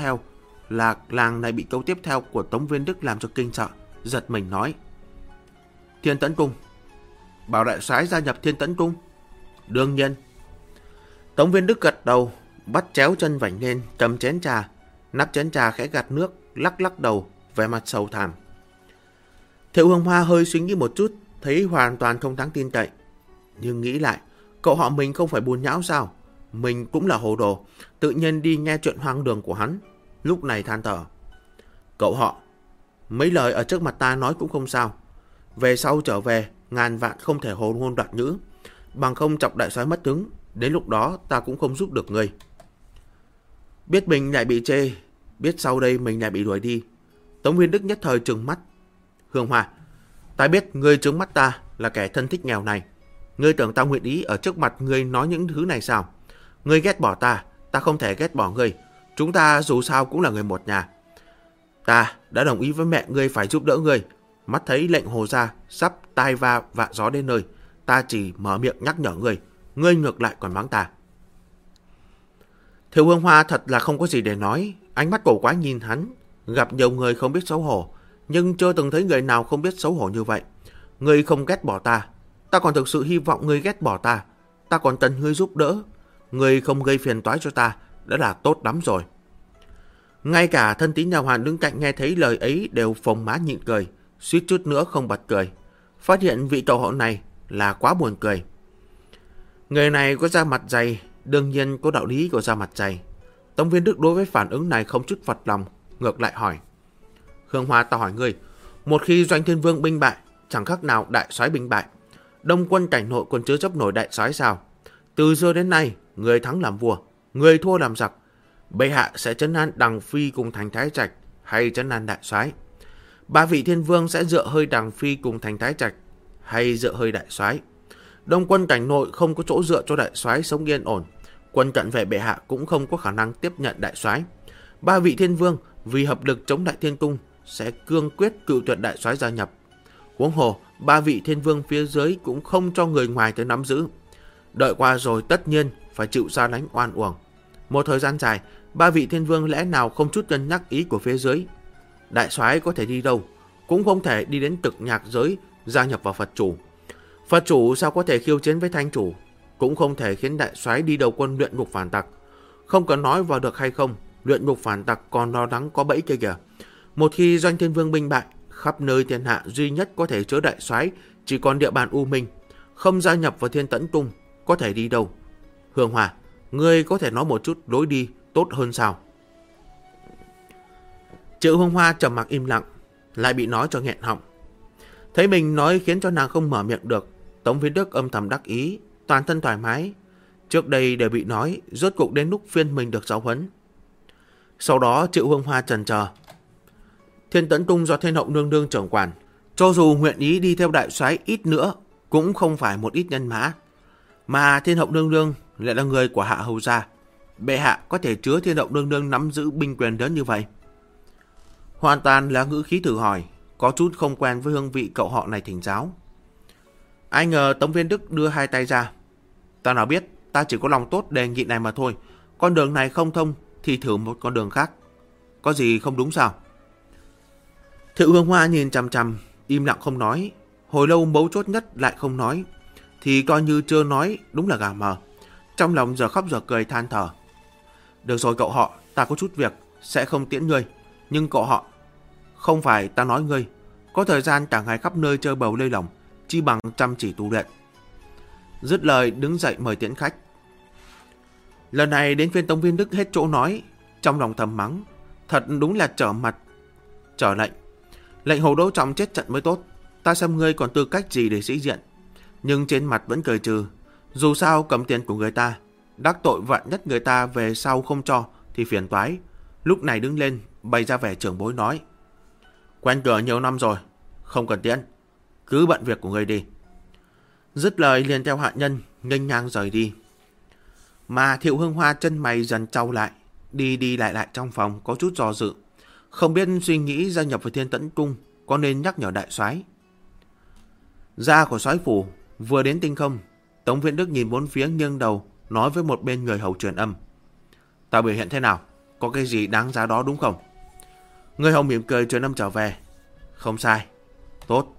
Speaker 1: theo của Tống Viên Đức làm cho kinh sợ, giật mình nói: Thiên Tẫn Cung. Bảo đại soái gia nhập Thiên Tẫn Cung? Đương nhiên. Tống Viên Đức gật đầu, bắt chéo chân vảnh lên, cầm chén trà, nắp chén trà khẽ gạt nước, lắc lắc đầu, vẻ mặt sầu thảm. Thiệu Hương Hoa hơi suy nghĩ một chút, thấy hoàn toàn không đáng tin cậy. Nhưng nghĩ lại, cậu họ mình không phải bùn nhão sao? Mình cũng là hồ đồ, tự nhiên đi nghe chuyện hoang đường của hắn. Lúc này than thở: Cậu họ, mấy lời ở trước mặt ta nói cũng không sao. Về sau trở về, ngàn vạn không thể hồ ngôn đoạn ngữ, bằng không chọc đại soái mất hứng. Đến lúc đó ta cũng không giúp được ngươi. Biết mình lại bị chê, biết sau đây mình lại bị đuổi đi, Tống Viên Đức nhất thời trừng mắt. Hương Hoa, ta biết ngươi trừng mắt ta là kẻ thân thích nghèo này. Ngươi tưởng ta nguyện ý ở trước mặt ngươi nói những thứ này sao? Ngươi ghét bỏ ta, ta không thể ghét bỏ ngươi. Chúng ta dù sao cũng là người một nhà. Ta đã đồng ý với mẹ ngươi phải giúp đỡ ngươi. Mắt thấy lệnh hồ gia sắp tai va vạ gió đến nơi, ta chỉ mở miệng nhắc nhở ngươi, ngươi ngược lại còn mắng ta. Thiệu Hương Hoa thật là không có gì để nói, ánh mắt cổ quái nhìn hắn. Gặp nhiều người không biết xấu hổ, nhưng chưa từng thấy người nào không biết xấu hổ như vậy. Ngươi không ghét bỏ ta, ta còn thực sự hy vọng ngươi ghét bỏ ta. Ta còn cần ngươi giúp đỡ. Ngươi không gây phiền toái cho ta đã là tốt lắm rồi. Ngay cả thân tín nhà hoàn đứng cạnh nghe thấy lời ấy đều phồng má nhịn cười, suýt chút nữa không bật cười. Phát hiện vị cậu họ này là quá buồn cười. Người này có da mặt dày, đương nhiên có đạo lý của da mặt dày. Tống Viên Đức đối với phản ứng này không chút phật lòng, ngược lại hỏi: Hương Hoa, ta hỏi ngươi, một khi Doanh Thiên Vương binh bại, chẳng khác nào đại soái binh bại. Đông quân cảnh nội còn chưa chấp nổi đại soái sao? Từ xưa đến nay, người thắng làm vua, người thua làm giặc. Bệ hạ sẽ trấn an Đằng Phi cùng Thành Thái Trạch hay trấn an đại soái? Ba vị thiên vương sẽ dựa hơi Đằng Phi cùng Thành Thái Trạch hay dựa hơi đại soái? Đông quân cảnh nội không có chỗ dựa cho đại soái sống yên ổn, quân cận vệ bệ hạ cũng không có khả năng tiếp nhận đại soái. Ba vị thiên vương vì hợp lực chống Đại Thiên Cung sẽ cương quyết cự tuyệt đại soái gia nhập. Huống hồ, ba vị thiên vương phía dưới cũng không cho người ngoài tới nắm giữ. Đợi qua rồi tất nhiên phải chịu xa lánh oan uổng. Một thời gian dài, ba vị thiên vương lẽ nào không chút cân nhắc ý của phía dưới? Đại soái có thể đi đâu? Cũng không thể đi đến Cực Nhạc giới gia nhập vào Phật chủ. Phật chủ sao có thể khiêu chiến với Thanh chủ? Cũng không thể khiến đại soái đi đầu quân luyện ngục phản tặc. Không cần nói vào được hay không, luyện ngục phản tặc còn lo lắng có bẫy kia kìa. Một khi Doanh Thiên Vương binh bại, khắp nơi thiên hạ duy nhất có thể chứa đại soái chỉ còn địa bàn U Minh, không gia nhập vào Thiên Tẫn Cung, có thể đi đâu? Hương Hoa, ngươi có thể nói một chút lối đi tốt hơn sao? Triệu Hương Hoa trầm mặc im lặng, lại bị nói cho nghẹn họng. Thấy mình nói khiến cho nàng không mở miệng được, Tống Viên Đức âm thầm đắc ý, toàn thân thoải mái. Trước đây đều bị nói, rốt cuộc đến lúc phiên mình được giáo huấn. Sau đó Triệu Hương Hoa chần chờ. Thiên Tẫn Cung do Thiên Hậu Nương Nương trưởng quản, cho dù nguyện ý đi theo đại soái ít nữa, cũng không phải một ít nhân mã. Mà Thiên Hậu Nương Nương lại là người của Hạ Hầu gia. Bệ hạ có thể chứa Thiên Hậu Nương Nương nắm giữ binh quyền lớn như vậy? Hoàn toàn là ngữ khí thử hỏi, có chút không quen với hương vị cậu họ này thỉnh giáo. Ai ngờ Tống Viên Đức đưa hai tay ra. Ta nào biết, ta chỉ có lòng tốt đề nghị này mà thôi. Con đường này không thông thì thử một con đường khác. Có gì không đúng sao? Thiệu Hương Hoa nhìn chằm chằm, im lặng không nói. Hồi lâu mấu chốt nhất lại không nói, thì coi như chưa nói, đúng là gà mờ. Trong lòng giờ khóc giờ cười than thở. Được rồi cậu họ, ta có chút việc, sẽ không tiễn ngươi. Nhưng cậu họ, không phải ta nói ngươi, có thời gian cả ngày khắp nơi chơi bầu lơi lỏng, chi bằng chăm chỉ tu luyện. Dứt lời đứng dậy mời tiễn khách. Lần này đến phiên Tống Viên Đức hết chỗ nói, trong lòng thầm mắng, thật đúng là trở mặt trở lệnh. Lệnh Hồ Đỗ Trọng chết trận mới tốt, ta xem ngươi còn tư cách gì để sĩ diện. Nhưng trên mặt vẫn cười trừ, Dù sao cầm tiền của người ta, đắc tội vạn nhất người ta về sau không cho thì phiền toái. Lúc này đứng lên, bày ra vẻ trưởng bối nói. Quen cửa nhiều năm rồi, không cần tiễn, cứ bận việc của người đi. Dứt lời liền theo hạ nhân, nghênh ngang rời đi. Mà Thiệu Hương Hoa chân mày dần trao lại, đi đi lại trong phòng có chút do dự. Không biết suy nghĩ gia nhập vào Thiên Tẫn Cung có nên nhắc nhở đại soái. Ra của soái phủ, vừa đến tinh không, Tống Viễn Đức nhìn bốn phía nghiêng đầu, nói với một bên người hầu truyền âm. Ta biểu hiện thế nào? Có cái gì đáng giá đó đúng không? Người hầu mỉm cười truyền âm trở về. Không sai. Tốt.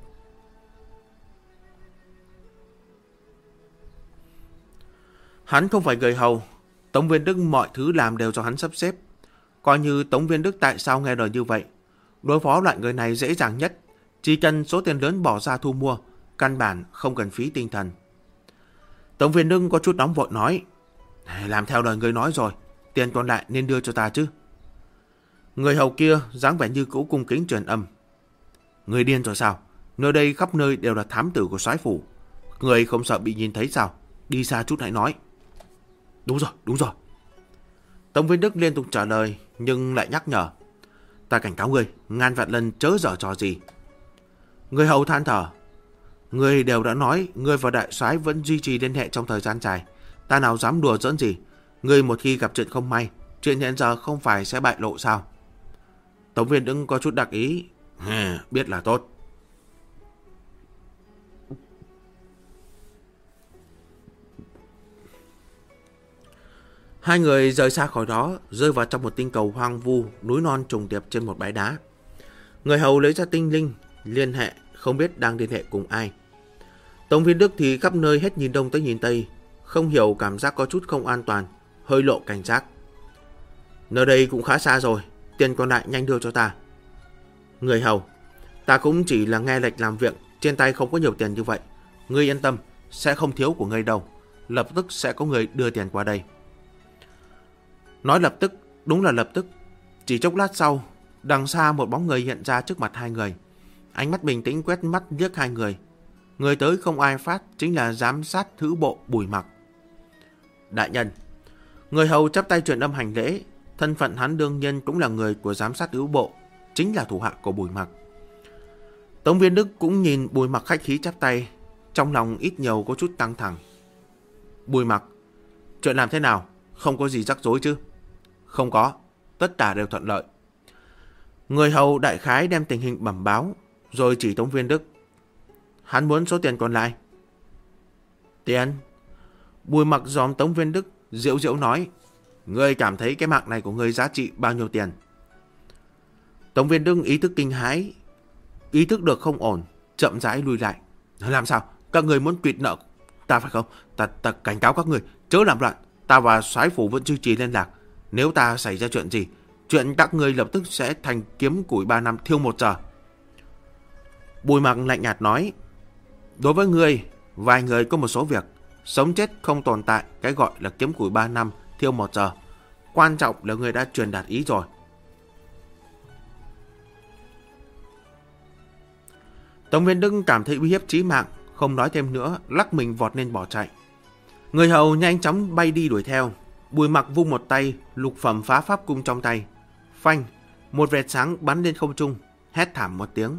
Speaker 1: Hắn không phải người hầu. Tống Viễn Đức mọi thứ làm đều do hắn sắp xếp. Coi như Tống Viễn Đức tại sao nghe lời như vậy. Đối phó loại người này dễ dàng nhất. Chỉ cần số tiền lớn bỏ ra thu mua, căn bản không cần phí tinh thần. Tống Viễn Đức có chút nóng vội nói. Làm theo lời người nói rồi, tiền còn lại nên đưa cho ta chứ. Người hầu kia dáng vẻ như cũ cung kính truyền âm. Người điên rồi sao? Nơi đây khắp nơi đều là thám tử của soái phủ. Người không sợ bị nhìn thấy sao? Đi xa chút hãy nói. Đúng rồi. Tống Viễn Đức liên tục trả lời, nhưng lại nhắc nhở. Ta cảnh cáo người, ngàn vạn lần chớ giở trò gì. Người hầu than thở. Người đều đã nói, người và đại soái vẫn duy trì liên hệ trong thời gian dài. Ta nào dám đùa giỡn gì. Người một khi gặp chuyện không may, chuyện hiện giờ không phải sẽ bại lộ sao? Tống Viễn Đức có chút đặc ý. Biết là tốt. Hai người rời xa khỏi đó, rơi vào trong một tinh cầu hoang vu, núi non trùng điệp trên một bãi đá. Người hầu lấy ra tinh linh, liên hệ, không biết đang liên hệ cùng ai. Tống Viễn Đức thì khắp nơi hết nhìn đông tới nhìn tây, không hiểu cảm giác có chút không an toàn, hơi lộ cảnh giác. Nơi đây cũng khá xa rồi, tiền còn lại nhanh đưa cho ta. Người hầu, ta cũng chỉ là nghe lệnh làm việc, trên tay không có nhiều tiền như vậy. Ngươi yên tâm, sẽ không thiếu của ngươi đâu, lập tức sẽ có người đưa tiền qua đây. Nói lập tức, đúng là lập tức. Chỉ chốc lát sau, đằng xa một bóng người hiện ra trước mặt hai người. Ánh mắt bình tĩnh quét mắt liếc hai người. Người tới không ai phát, chính là giám sát thứ bộ Bùi Mặc. Đại nhân. Người hầu chắp tay truyền âm hành lễ. Thân phận hắn đương nhiên cũng là người của giám sát thứ bộ, chính là thủ hạ của Bùi Mặc. Tống Viễn Đức cũng nhìn Bùi Mặc khách khí chắp tay, trong lòng ít nhiều có chút căng thẳng. Bùi Mặc, chuyện làm thế nào? Không có gì rắc rối chứ? Không có, tất cả đều thuận lợi. Người hầu đại khái đem tình hình bẩm báo, rồi chỉ Tống Viễn Đức. Hắn muốn số tiền còn lại. Tiền? Bùi Mặc dòm Tống Viễn Đức, giễu giễu nói. Ngươi cảm thấy cái mạng này của ngươi giá trị bao nhiêu tiền? Tống Viễn Đức ý thức kinh hãi, ý thức được không ổn, chậm rãi lùi lại. Làm sao? Các người muốn quỵt nợ ta phải không? Ta cảnh cáo các người chớ làm loạn. Ta và soái phủ vẫn duy trì liên lạc. Nếu ta xảy ra chuyện gì, chuyện các người lập tức sẽ thành kiếm củi 3 năm thiêu 1 giờ. Bùi Mặc lạnh nhạt nói. Đối với ngươi, vài người có một số việc, sống chết không tồn tại cái gọi là kiếm củi 3 năm thiêu 1 giờ. Quan trọng là ngươi đã truyền đạt ý rồi. Tống Viễn Đức cảm thấy uy hiếp chí mạng, không nói thêm nữa, lắc mình vọt lên bỏ chạy. Người hầu nhanh chóng bay đi đuổi theo. Bùi Mặc vung một tay, lục phẩm phá pháp cung trong tay. Phanh, một vệt sáng bắn lên không trung, hét thảm một tiếng.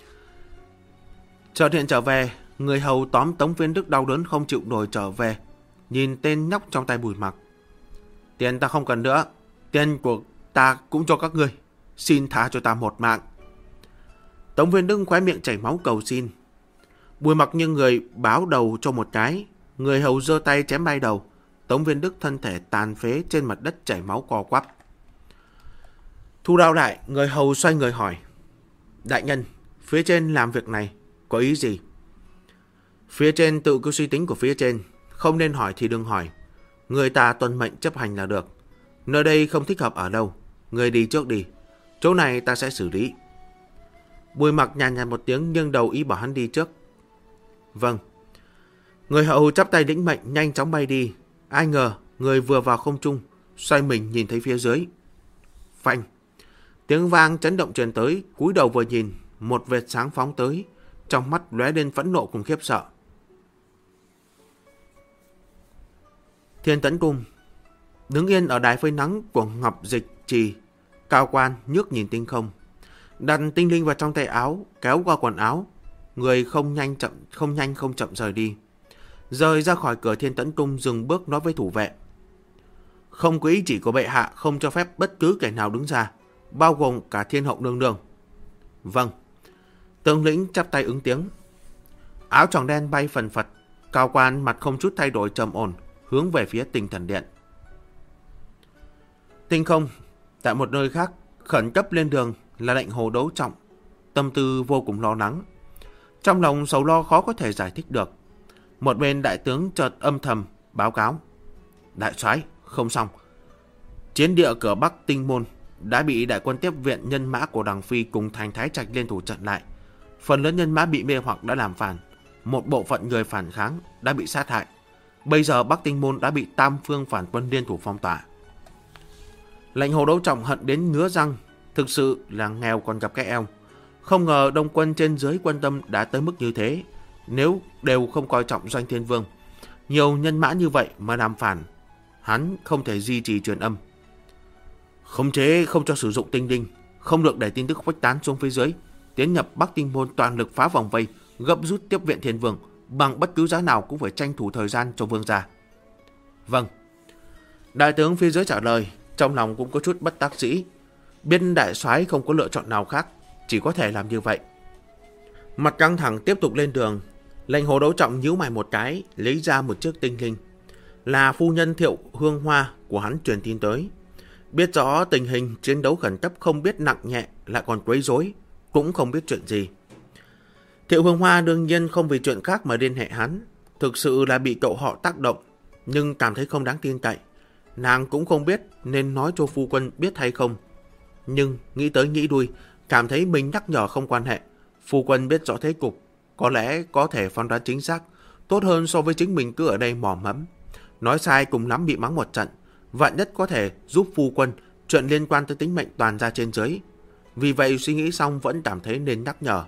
Speaker 1: Chợt hiện trở về, người hầu tóm Tống Viễn Đức đau đớn không chịu nổi trở về, nhìn tên nhóc trong tay Bùi Mặc. Tiền ta không cần nữa, tiền của ta cũng cho các ngươi, xin tha cho ta một mạng. Tống Viễn Đức khóe miệng chảy máu cầu xin. Bùi Mặc như người báo đầu cho một cái, người hầu giơ tay chém bay đầu. Tống Viễn Đức thân thể tàn phế trên mặt đất chảy máu co quắp. Thu đao lại, người hầu xoay người hỏi. Đại nhân, phía trên làm việc này có ý gì? Phía trên tự cứ suy tính của phía trên, không nên hỏi thì đừng hỏi. Người ta tuân mệnh chấp hành là được. Nơi đây không thích hợp ở đâu, người đi trước đi. Chỗ này ta sẽ xử lý. Bùi Mặc nhàn nhạt một tiếng nhưng đầu ý bảo hắn đi trước. Vâng. Người hầu chắp tay lĩnh mệnh nhanh chóng bay đi. Ai ngờ người vừa vào không trung, xoay mình nhìn thấy phía dưới. Phanh. Tiếng vang chấn động truyền tới, cúi đầu vừa nhìn, một vệt sáng phóng tới, trong mắt lóe lên phẫn nộ cùng khiếp sợ. Thiên Tấn Cung. Đứng yên ở đài phơi nắng của Ngọc Dịch Trì, Cao Quan nhước nhìn tinh không, đặt tinh linh vào trong tay áo, kéo qua quần áo, người không nhanh không chậm rời đi. Rời ra khỏi cửa Thiên Tấn Cung, dừng bước nói với thủ vệ: không có ý chỉ của bệ hạ không cho phép bất cứ kẻ nào đứng ra, bao gồm cả Thiên Hậu nương nương. Vâng. Tướng lĩnh chắp tay ứng tiếng. Áo choàng đen bay phần phật, Cao Quan mặt không chút thay đổi trầm ổn, hướng về phía Tinh Thần Điện. Tinh không, tại một nơi khác, khẩn cấp lên đường là lệnh Hồ Đấu Trọng, tâm tư vô cùng lo lắng, trong lòng sầu lo khó có thể giải thích được. Một bên đại tướng chợt âm thầm báo cáo: đại soái, không xong, chiến địa cửa Bắc Tinh Môn đã bị đại quân tiếp viện nhân mã của Đằng Phi cùng Thành Thái Trạch liên thủ chặn lại. Phần lớn nhân mã bị mê hoặc đã làm phản, một bộ phận người phản kháng đã bị sát hại. Bây giờ Bắc Tinh Môn đã bị tam phương phản quân liên thủ phong tỏa. Lệnh Hồ Đấu Trọng hận đến ngứa răng, thực sự là nghèo còn gặp cái eo. Không ngờ đông quân trên dưới quân tâm đã tới mức như thế. Nếu đều không coi trọng Doanh Thiên Vương, nhiều nhân mã như vậy mà làm phản, hắn không thể duy trì truyền âm. Khống chế không cho sử dụng tinh linh, không được để tin tức khuếch tán xuống phía dưới, tiến nhập Bắc Tinh Môn toàn lực phá vòng vây, gấp rút tiếp viện Thiên Vương, bằng bất cứ giá nào cũng phải tranh thủ thời gian cho vương gia. Vâng. Đại tướng phía dưới trả lời, trong lòng cũng có chút bất đắc dĩ. Biết đại soái không có lựa chọn nào khác, chỉ có thể làm như vậy. Mặt căng thẳng tiếp tục lên đường. Lệnh Hồ Đấu Trọng nhíu mày một cái, lấy ra một chiếc tinh linh. Là phu nhân Thiệu Hương Hoa của hắn truyền tin tới. Biết rõ tình hình chiến đấu khẩn cấp, không biết nặng nhẹ, lại còn quấy rối, cũng không biết chuyện gì. Thiệu Hương Hoa đương nhiên không vì chuyện khác mà liên hệ hắn, thực sự là bị cậu họ tác động, nhưng cảm thấy không đáng tin cậy. Nàng cũng không biết nên nói cho phu quân biết hay không. Nhưng nghĩ tới nghĩ đuôi, cảm thấy mình nhắc nhở không quan hệ. Phu quân biết rõ thế cục, có lẽ có thể phán đoán chính xác, tốt hơn so với chính mình cứ ở đây mò mẫm. Nói sai cùng lắm bị mắng một trận, vạn nhất có thể giúp phu quân chuyện liên quan tới tính mệnh toàn gia trên dưới. Vì vậy suy nghĩ xong vẫn cảm thấy nên nhắc nhở.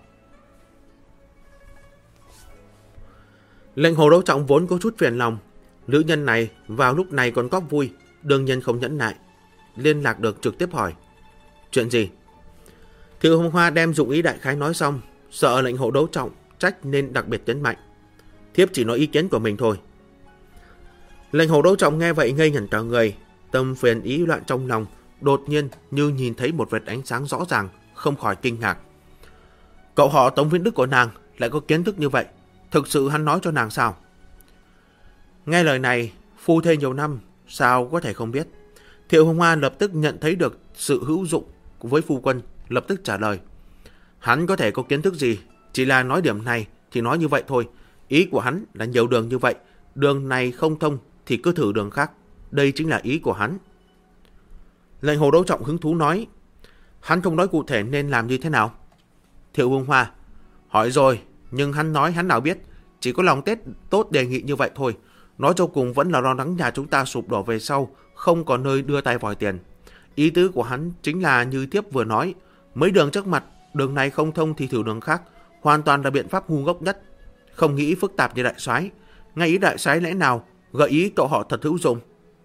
Speaker 1: Lệnh Hồ Đấu Trọng vốn có chút phiền lòng. Nữ nhân này vào lúc này còn góp vui, đương nhiên không nhẫn nại. Liên lạc được trực tiếp hỏi: chuyện gì? Thiệu Hương Hoa đem dụng ý đại khái nói xong, sợ lệnh Hồ Đấu Trọng trách nên đặc biệt nhấn mạnh: thiếp chỉ nói ý kiến của mình thôi. Lệnh Hồ Đấu Trọng nghe vậy ngây ngẩn cả người, tâm phiền ý loạn trong lòng, đột nhiên như nhìn thấy một vệt ánh sáng rõ ràng, không khỏi kinh ngạc. Cậu họ Tống Viễn Đức của nàng lại có kiến thức như vậy, thực sự hắn nói cho nàng sao? Nghe lời này, phu thê nhiều năm, sao có thể không biết? Thiệu Hương Hoa lập tức nhận thấy được sự hữu dụng với phu quân, lập tức trả lời: hắn có thể có kiến thức gì, chỉ là nói điểm này thì nói như vậy thôi. Ý của hắn là nhiều đường như vậy, đường này không thông thì cứ thử đường khác, đây chính là ý của hắn. Lệnh Hồ Đấu Trọng hứng thú nói: hắn không nói cụ thể nên làm như thế nào? Thiệu Hương Hoa: hỏi rồi, nhưng hắn nói hắn nào biết, chỉ có lòng tốt đề nghị như vậy thôi. Nói cho cùng vẫn là lo lắng nhà chúng ta sụp đổ về sau, không có nơi đưa tay vòi tiền. Ý tứ của hắn chính là như thiếp vừa nói, mấy đường trước mặt, đường này không thông thì thử đường khác, hoàn toàn là biện pháp ngu ngốc nhất. Không nghĩ phức tạp như đại soái, ngay ý đại soái lẽ nào gợi ý cậu họ thật hữu dụng.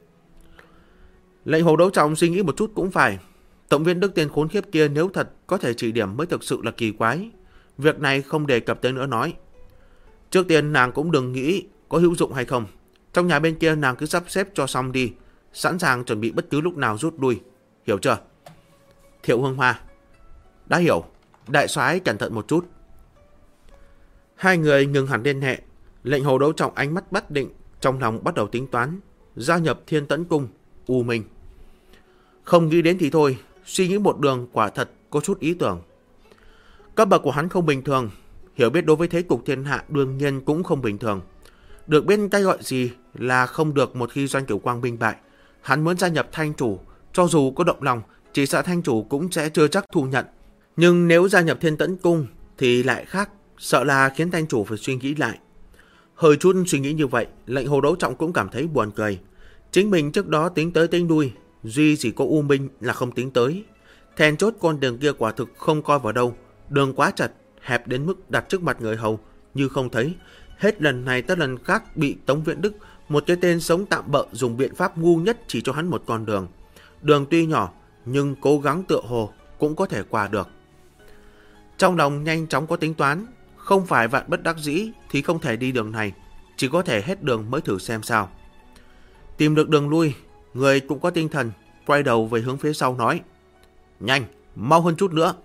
Speaker 1: Lệnh Hồ Đấu Trọng suy nghĩ một chút cũng phải. Tổng viên Đức tên khốn khiếp kia nếu thật có thể chỉ điểm mới thực sự là kỳ quái. Việc này không đề cập tới nữa nói. Trước tiên nàng cũng đừng nghĩ có hữu dụng hay không. Trong nhà bên kia nàng cứ sắp xếp cho xong đi, sẵn sàng chuẩn bị bất cứ lúc nào rút lui. Hiểu chưa? Thiệu Hương Hoa: đã hiểu, đại soái cẩn thận một chút. Hai người ngừng hẳn liên hệ. Lệnh Hồ Đấu Trọng ánh mắt bất định, trong lòng bắt đầu tính toán gia nhập Thiên Tấn Cung. U Minh không nghĩ đến thì thôi, suy nghĩ một đường quả thật có chút ý tưởng. Cấp bậc của hắn không bình thường, hiểu biết đối với thế cục thiên hạ đương nhiên cũng không bình thường. Được biết cái gọi gì là không được một khi Doanh Cửu Quang binh bại. Hắn muốn gia nhập Thanh Chủ, cho dù có động lòng, chỉ sợ Thanh Chủ cũng sẽ chưa chắc thu nhận. Nhưng nếu gia nhập Thiên Tấn Cung thì lại khác, sợ là khiến Thanh Chủ phải suy nghĩ lại. Hơi chút suy nghĩ như vậy, lệnh Hồ Đấu Trọng cũng cảm thấy buồn cười. Chính mình trước đó tính tới tính đuôi, duy chỉ có U Minh là không tính tới. Then chốt con đường kia quả thực không coi vào đâu, đường quá chật, hẹp đến mức đặt trước mặt người hầu như không thấy. Hết lần này tới lần khác bị Tống Viễn Đức Một cái tên sống tạm bợ dùng biện pháp ngu nhất chỉ cho hắn một con đường. Đường tuy nhỏ, nhưng cố gắng tựa hồ cũng có thể qua được. Trong lòng nhanh chóng có tính toán, không phải vạn bất đắc dĩ thì không thể đi đường này, chỉ có thể hết đường mới thử xem sao. Tìm được đường lui, người cũng có tinh thần, quay đầu về hướng phía sau nói: nhanh, mau hơn chút nữa.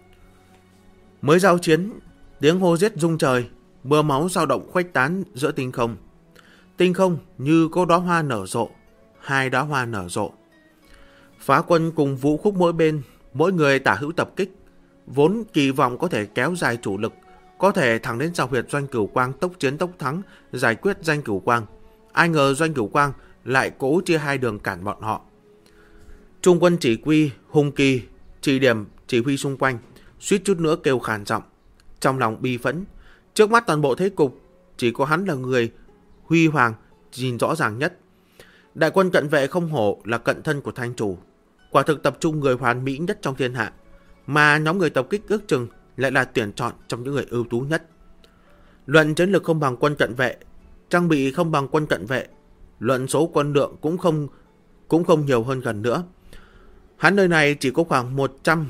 Speaker 1: Mới giao chiến, tiếng hô giết rung trời, mưa máu dao động khuếch tán giữa tinh không. Tinh không như có đóa hoa nở rộ, hai đóa hoa nở rộ. Phá quân cùng Vũ Khúc mỗi bên, mỗi người tả hữu tập kích, vốn kỳ vọng có thể kéo dài chủ lực, có thể thẳng đến sau huyệt Doanh Cửu Quang tốc chiến tốc thắng, giải quyết Doanh Cửu Quang. Ai ngờ Doanh Cửu Quang lại cố chia hai đường cản bọn họ. Trung quân chỉ huy, Hùng Kỳ, chỉ điểm, chỉ huy xung quanh, suýt chút nữa kêu khàn giọng, trong lòng bi phẫn. Trước mắt toàn bộ thế cục, chỉ có hắn là người huy hoàng, nhìn rõ ràng nhất. Đại quân cận vệ không hổ là cận thân của Thanh Chủ, quả thực tập trung người hoàn mỹ nhất trong thiên hạ, mà nhóm người tập kích ước chừng lại là tuyển chọn trong những người ưu tú nhất. Luận chiến lực không bằng quân cận vệ, trang bị không bằng quân cận vệ, luận số quân lượng cũng không nhiều hơn gần nữa. Hắn nơi này chỉ có khoảng 100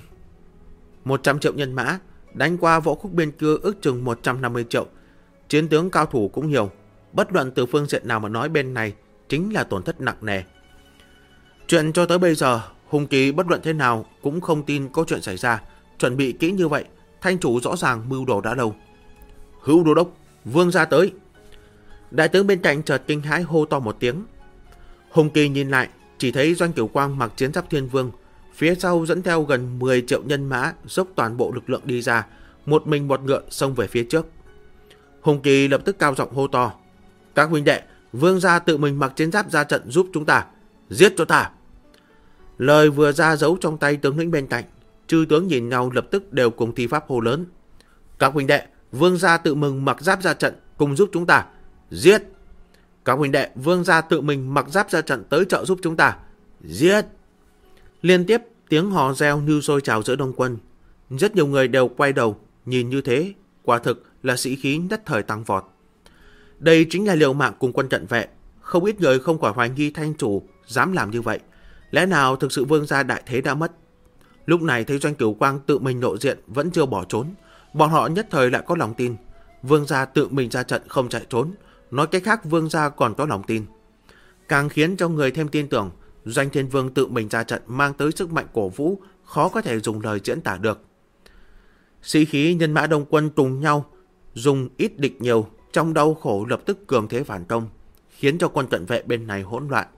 Speaker 1: triệu nhân mã, đánh qua Võ Khúc bên kia ước chừng 150 triệu. Chiến tướng cao thủ cũng nhiều, bất luận từ phương diện nào mà nói, bên này chính là tổn thất nặng nề. Chuyện cho tới bây giờ, Hùng Kỳ bất luận thế nào cũng không tin có chuyện xảy ra. Chuẩn bị kỹ như vậy, Thanh Chủ rõ ràng mưu đồ đã lâu. Hữu Đô Đốc, Vương gia tới. Đại tướng bên cạnh chợt kinh hãi hô to một tiếng. Hùng Kỳ nhìn lại, chỉ thấy Doanh Cửu Quang mặc chiến giáp Thiên Vương, phía sau dẫn theo gần 10 triệu nhân mã, dốc toàn bộ lực lượng đi ra, một mình một ngựa xông về phía trước. Hùng Kỳ lập tức cao giọng hô to: các huynh đệ, Vương gia tự mình mặc chiến giáp ra trận giúp chúng ta, giết cho ta. Lời vừa ra giấu trong tay tướng lĩnh bên cạnh, chư tướng nhìn nhau lập tức đều cùng thi pháp hô lớn: các huynh đệ, Vương gia tự mình mặc giáp ra trận cùng giúp chúng ta, giết. Các huynh đệ, Vương gia tự mình mặc giáp ra trận tới trợ giúp chúng ta, giết. Liên tiếp tiếng hò reo như sôi trào giữa đông quân. Rất nhiều người đều quay đầu nhìn, như thế quả thực là sĩ khí nhất thời tăng vọt. Đây chính là liều mạng cùng quân cận vệ. Không ít người không khỏi hoài nghi Thanh Chủ dám làm như vậy. Lẽ nào thực sự Vương gia đại thế đã mất? Lúc này thấy Doanh Cửu Quang tự mình lộ diện vẫn chưa bỏ trốn, bọn họ nhất thời lại có lòng tin. Vương gia tự mình ra trận không chạy trốn, nói cách khác Vương gia còn có lòng tin. Càng khiến cho người thêm tin tưởng, Doanh Thiên Vương tự mình ra trận mang tới sức mạnh cổ vũ khó có thể dùng lời diễn tả được. Sĩ khí nhân mã đông quân cùng nhau dùng ít địch nhiều, trong đau khổ lập tức cường thế phản công, khiến cho quân cận vệ bên này hỗn loạn.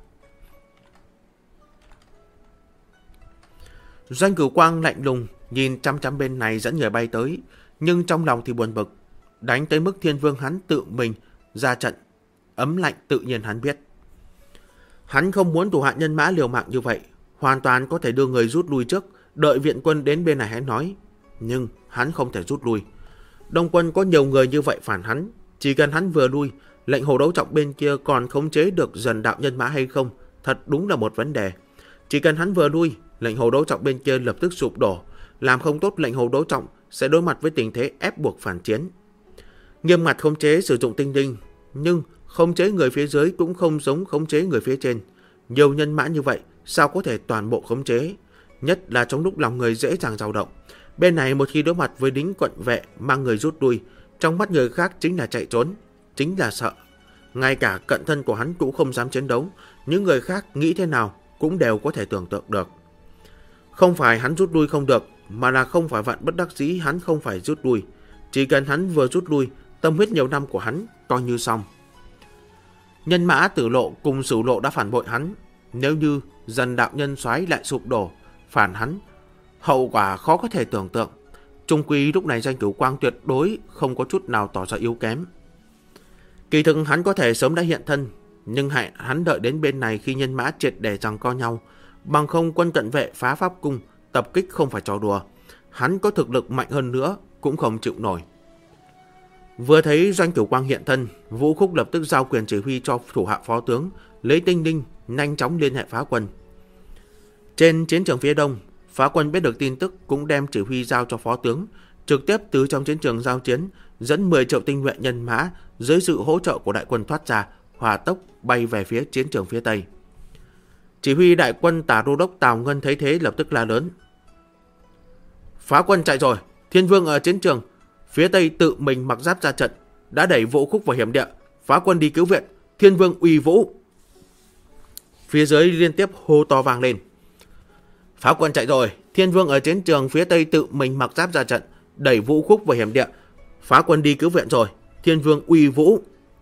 Speaker 1: Doanh Cửu Quang lạnh lùng nhìn chăm chăm bên này dẫn người bay tới, nhưng trong lòng thì buồn bực. Đánh tới mức Thiên Vương hắn tự mình ra trận, ấm lạnh tự nhiên hắn biết. Hắn không muốn thủ hạ nhân mã liều mạng như vậy, hoàn toàn có thể đưa người rút lui trước, đợi viện quân đến bên này hãy nói. Nhưng hắn không thể rút lui. Đông quân có nhiều người như vậy phản hắn, chỉ cần hắn vừa lui, lệnh Hồ Đấu Trọng bên kia còn khống chế được dần đạo nhân mã hay không, thật đúng là một vấn đề. Chỉ cần hắn vừa lui, lệnh Hồ Đấu Trọng bên kia lập tức sụp đổ, làm không tốt lệnh Hồ Đấu Trọng sẽ đối mặt với tình thế ép buộc phản chiến. Nghiêm ngặt khống chế sử dụng tinh linh, nhưng khống chế người phía dưới cũng không giống khống chế người phía trên. Nhiều nhân mã như vậy sao có thể toàn bộ khống chế, nhất là trong lúc lòng người dễ dàng dao động. Bên này một khi đối mặt với lính quận vệ mang người rút lui, trong mắt người khác chính là chạy trốn, chính là sợ. Ngay cả cận thân của hắn cũng không dám chiến đấu, những người khác nghĩ thế nào cũng đều có thể tưởng tượng được. Không phải hắn rút lui không được, mà là không phải vạn bất đắc dĩ hắn không phải rút lui. Chỉ cần hắn vừa rút lui, tâm huyết nhiều năm của hắn coi như xong. Nhân mã Tử Lộ cùng Sửu Lộ đã phản bội hắn, nếu như dần đạo nhân soái lại sụp đổ phản hắn, hậu quả khó có thể tưởng tượng. Trung quy lúc này Doanh Cửu Quang tuyệt đối không có chút nào tỏ ra yếu kém. Kỳ thực hắn có thể sớm đã hiện thân, nhưng hắn đợi đến bên này khi nhân mã triệt để giằng co nhau, bằng không quân cận vệ phá pháp cung tập kích không phải trò đùa. Hắn có thực lực mạnh hơn nữa cũng không chịu nổi. Vừa thấy Doanh Cửu Quang hiện thân, Vũ Khúc lập tức giao quyền chỉ huy cho thủ hạ phó tướng lấy tinh linh nhanh chóng liên hệ phá quân. Trên chiến trường phía đông, phá quân biết được tin tức cũng đem chỉ huy giao cho phó tướng, trực tiếp từ trong chiến trường giao chiến dẫn 10 triệu tinh nhuệ nhân mã dưới sự hỗ trợ của đại quân thoát ra, hỏa tốc bay về phía chiến trường phía Tây. Chỉ huy đại quân Tả Đô đốc Tào Ngân thấy thế lập tức la lớn: Phá quân chạy rồi, Thiên Vương ở chiến trường phía Tây tự mình mặc giáp ra trận, đã đẩy Vũ Khúc vào hiểm địa, phá quân đi cứu viện, Thiên Vương uy vũ. Phía dưới liên tiếp hô to vang lên: Phá quân chạy rồi, Thiên Vương ở chiến trường phía Tây tự mình mặc giáp ra trận, đẩy Vũ Khúc vào hiểm địa, phá quân đi cứu viện rồi, Thiên Vương uy vũ.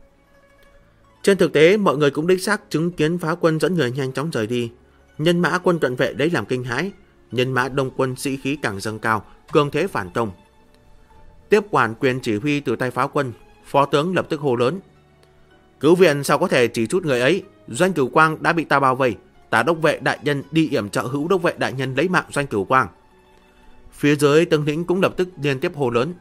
Speaker 1: Trên thực tế, mọi người cũng đích xác chứng kiến phá quân dẫn người nhanh chóng rời đi. Nhân mã quân cận vệ lấy làm kinh hãi, nhân mã đông quân sĩ khí càng dâng cao, cường thế phản công. Tiếp quản quyền chỉ huy từ tay phá quân, phó tướng lập tức hô lớn: Cứu viện sao có thể chỉ chút người ấy, Doanh Cửu Quang đã bị ta bao vây, Tả đốc vệ đại nhân đi yểm trợ Hữu đốc vệ đại nhân lấy mạng Doanh Cửu Quang. Phía dưới tướng lĩnh cũng lập tức liên tiếp hô lớn: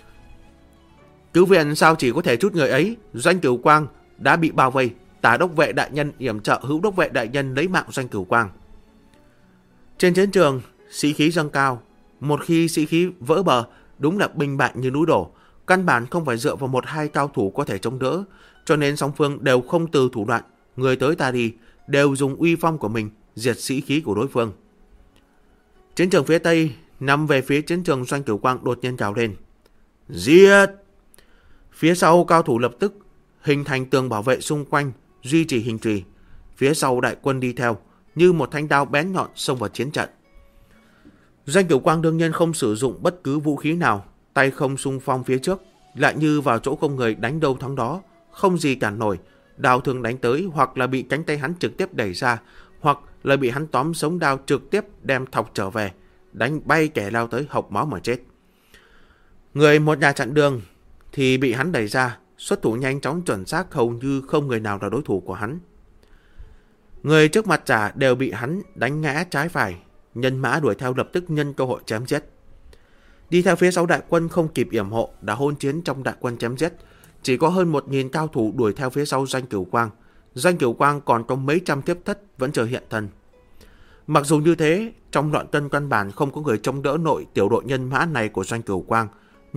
Speaker 1: Cứu viện sao chỉ có thể chút người ấy, Doanh Cửu Quang đã bị bao vây, Tả đốc vệ đại nhân yểm trợ Hữu đốc vệ đại nhân lấy mạng Doanh Cửu Quang. Trên chiến trường, sĩ khí dâng cao. Một khi sĩ khí vỡ bờ, đúng là binh bại như núi đổ. Căn bản không phải dựa vào một hai cao thủ có thể chống đỡ, cho nên song phương đều không từ thủ đoạn, người tới ta đi, đều dùng uy phong của mình diệt sĩ khí của đối phương. Chiến trường phía Tây nằm về phía chiến trường, Doanh Cửu Quang đột nhiên gào lên: Giết! Phía sau cao thủ lập tức hình thành tường bảo vệ xung quanh, duy trì hình trì. Phía sau đại quân đi theo, như một thanh đao bén nhọn xông vào chiến trận. Doanh Cửu Quang đương nhiên không sử dụng bất cứ vũ khí nào, tay không xung phong phía trước, lại như vào chỗ không người đánh đâu thắng đó, không gì cản nổi. Đao thường đánh tới, hoặc là bị cánh tay hắn trực tiếp đẩy ra, hoặc là bị hắn tóm sống đao trực tiếp đem thọc trở về, đánh bay kẻ lao tới hộc máu mà chết. Người một nhà chặn đường thì bị hắn đẩy ra, xuất thủ nhanh chóng chuẩn xác, hầu như không người nào là đối thủ của hắn. Người trước mặt trả đều bị hắn đánh ngã trái phải, nhân mã đuổi theo lập tức nhân cơ hội chém giết. Đi theo phía sau đại quân không kịp yểm hộ, đã hôn chiến trong đại quân chém giết. Chỉ có hơn 1000 cao thủ đuổi theo phía sau Doanh Cửu Quang. Doanh Cửu Quang còn có mấy trăm tiếp thất vẫn chờ hiện thân. Mặc dù như thế, trong loạn cân căn bản không có người chống đỡ nội tiểu đội nhân mã này của Doanh Cửu Quang,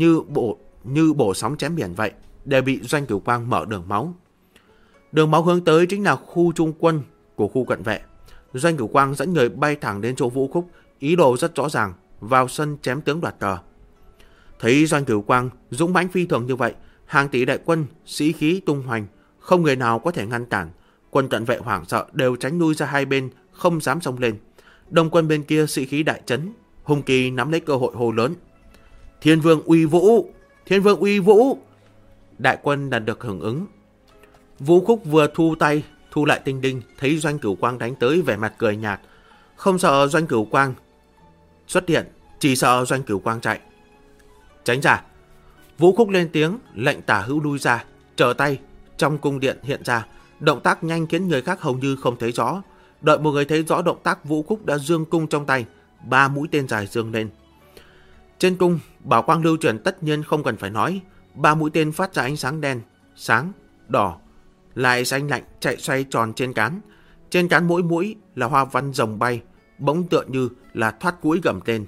Speaker 1: như bổ sóng chém biển vậy, đều bị Doanh Cửu Quang mở đường máu. Đường máu hướng tới chính là khu trung quân của khu cận vệ. Doanh Cửu Quang dẫn người bay thẳng đến chỗ Vũ Khúc, ý đồ rất rõ ràng, vào sân chém tướng đoạt cờ. Thấy Doanh Cửu Quang dũng mãnh phi thường như vậy, hàng tỷ đại quân sĩ khí tung hoành, không người nào có thể ngăn cản. Quân cận vệ hoảng sợ đều tránh lui ra hai bên, không dám xông lên. Đông quân bên kia sĩ khí đại chấn, hùng kỳ nắm lấy cơ hội hô lớn: Thiên Vương uy vũ, Thiên Vương uy vũ! Đại quân đạt được hưởng ứng. Vũ Khúc vừa thu tay, thu lại tinh đinh, thấy Doanh Cửu Quang đánh tới vẻ mặt cười nhạt, không sợ Doanh Cửu Quang xuất hiện, chỉ sợ Doanh Cửu Quang chạy. Tránh ra! Vũ Khúc lên tiếng lệnh Tả Hữu lui ra, trở tay trong cung điện hiện ra, động tác nhanh khiến người khác hầu như không thấy rõ. Đợi một người thấy rõ động tác, Vũ Khúc đã giương cung trong tay, 3 mũi tên dài giương lên. Trên cung, bảo quang lưu chuyển tất nhiên không cần phải nói, 3 mũi tên phát ra ánh sáng đen, sáng, đỏ, lại xanh lạnh chạy xoay tròn trên cán. Trên cán mỗi mũi là hoa văn rồng bay, bỗng tựa như là thoát cũi gầm tên.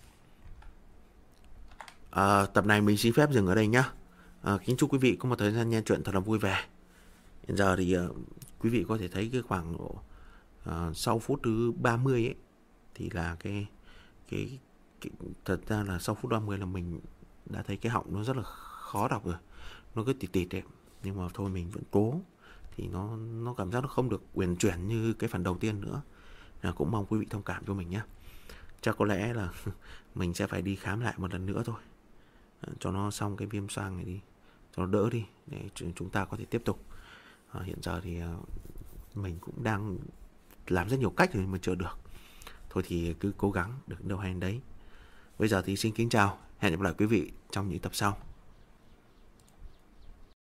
Speaker 1: Tập này mình xin phép dừng ở đây nhé. Kính chúc quý vị có một thời gian nghe chuyện thật là vui vẻ. Hiện giờ thì quý vị có thể thấy cái khoảng sau phút thứ 30 ấy, thì là cái thật ra là sau phút 30 là mình đã thấy cái họng nó rất là khó đọc rồi, nó cứ tịt tịt ấy. Nhưng mà thôi mình vẫn cố, thì nó cảm giác nó không được uyển chuyển như cái phần đầu tiên nữa. Cũng mong quý vị thông cảm cho mình nhé. Chắc có lẽ là mình sẽ phải đi khám lại một lần nữa thôi, cho nó xong cái viêm xoang này đi, cho nó đỡ đi, để chúng ta có thể tiếp tục. Hiện giờ thì mình cũng đang làm rất nhiều cách rồi mà chưa được. Thôi thì cứ cố gắng được đâu hay đến đấy. Bây giờ thì xin kính chào, hẹn gặp lại quý vị trong những tập sau.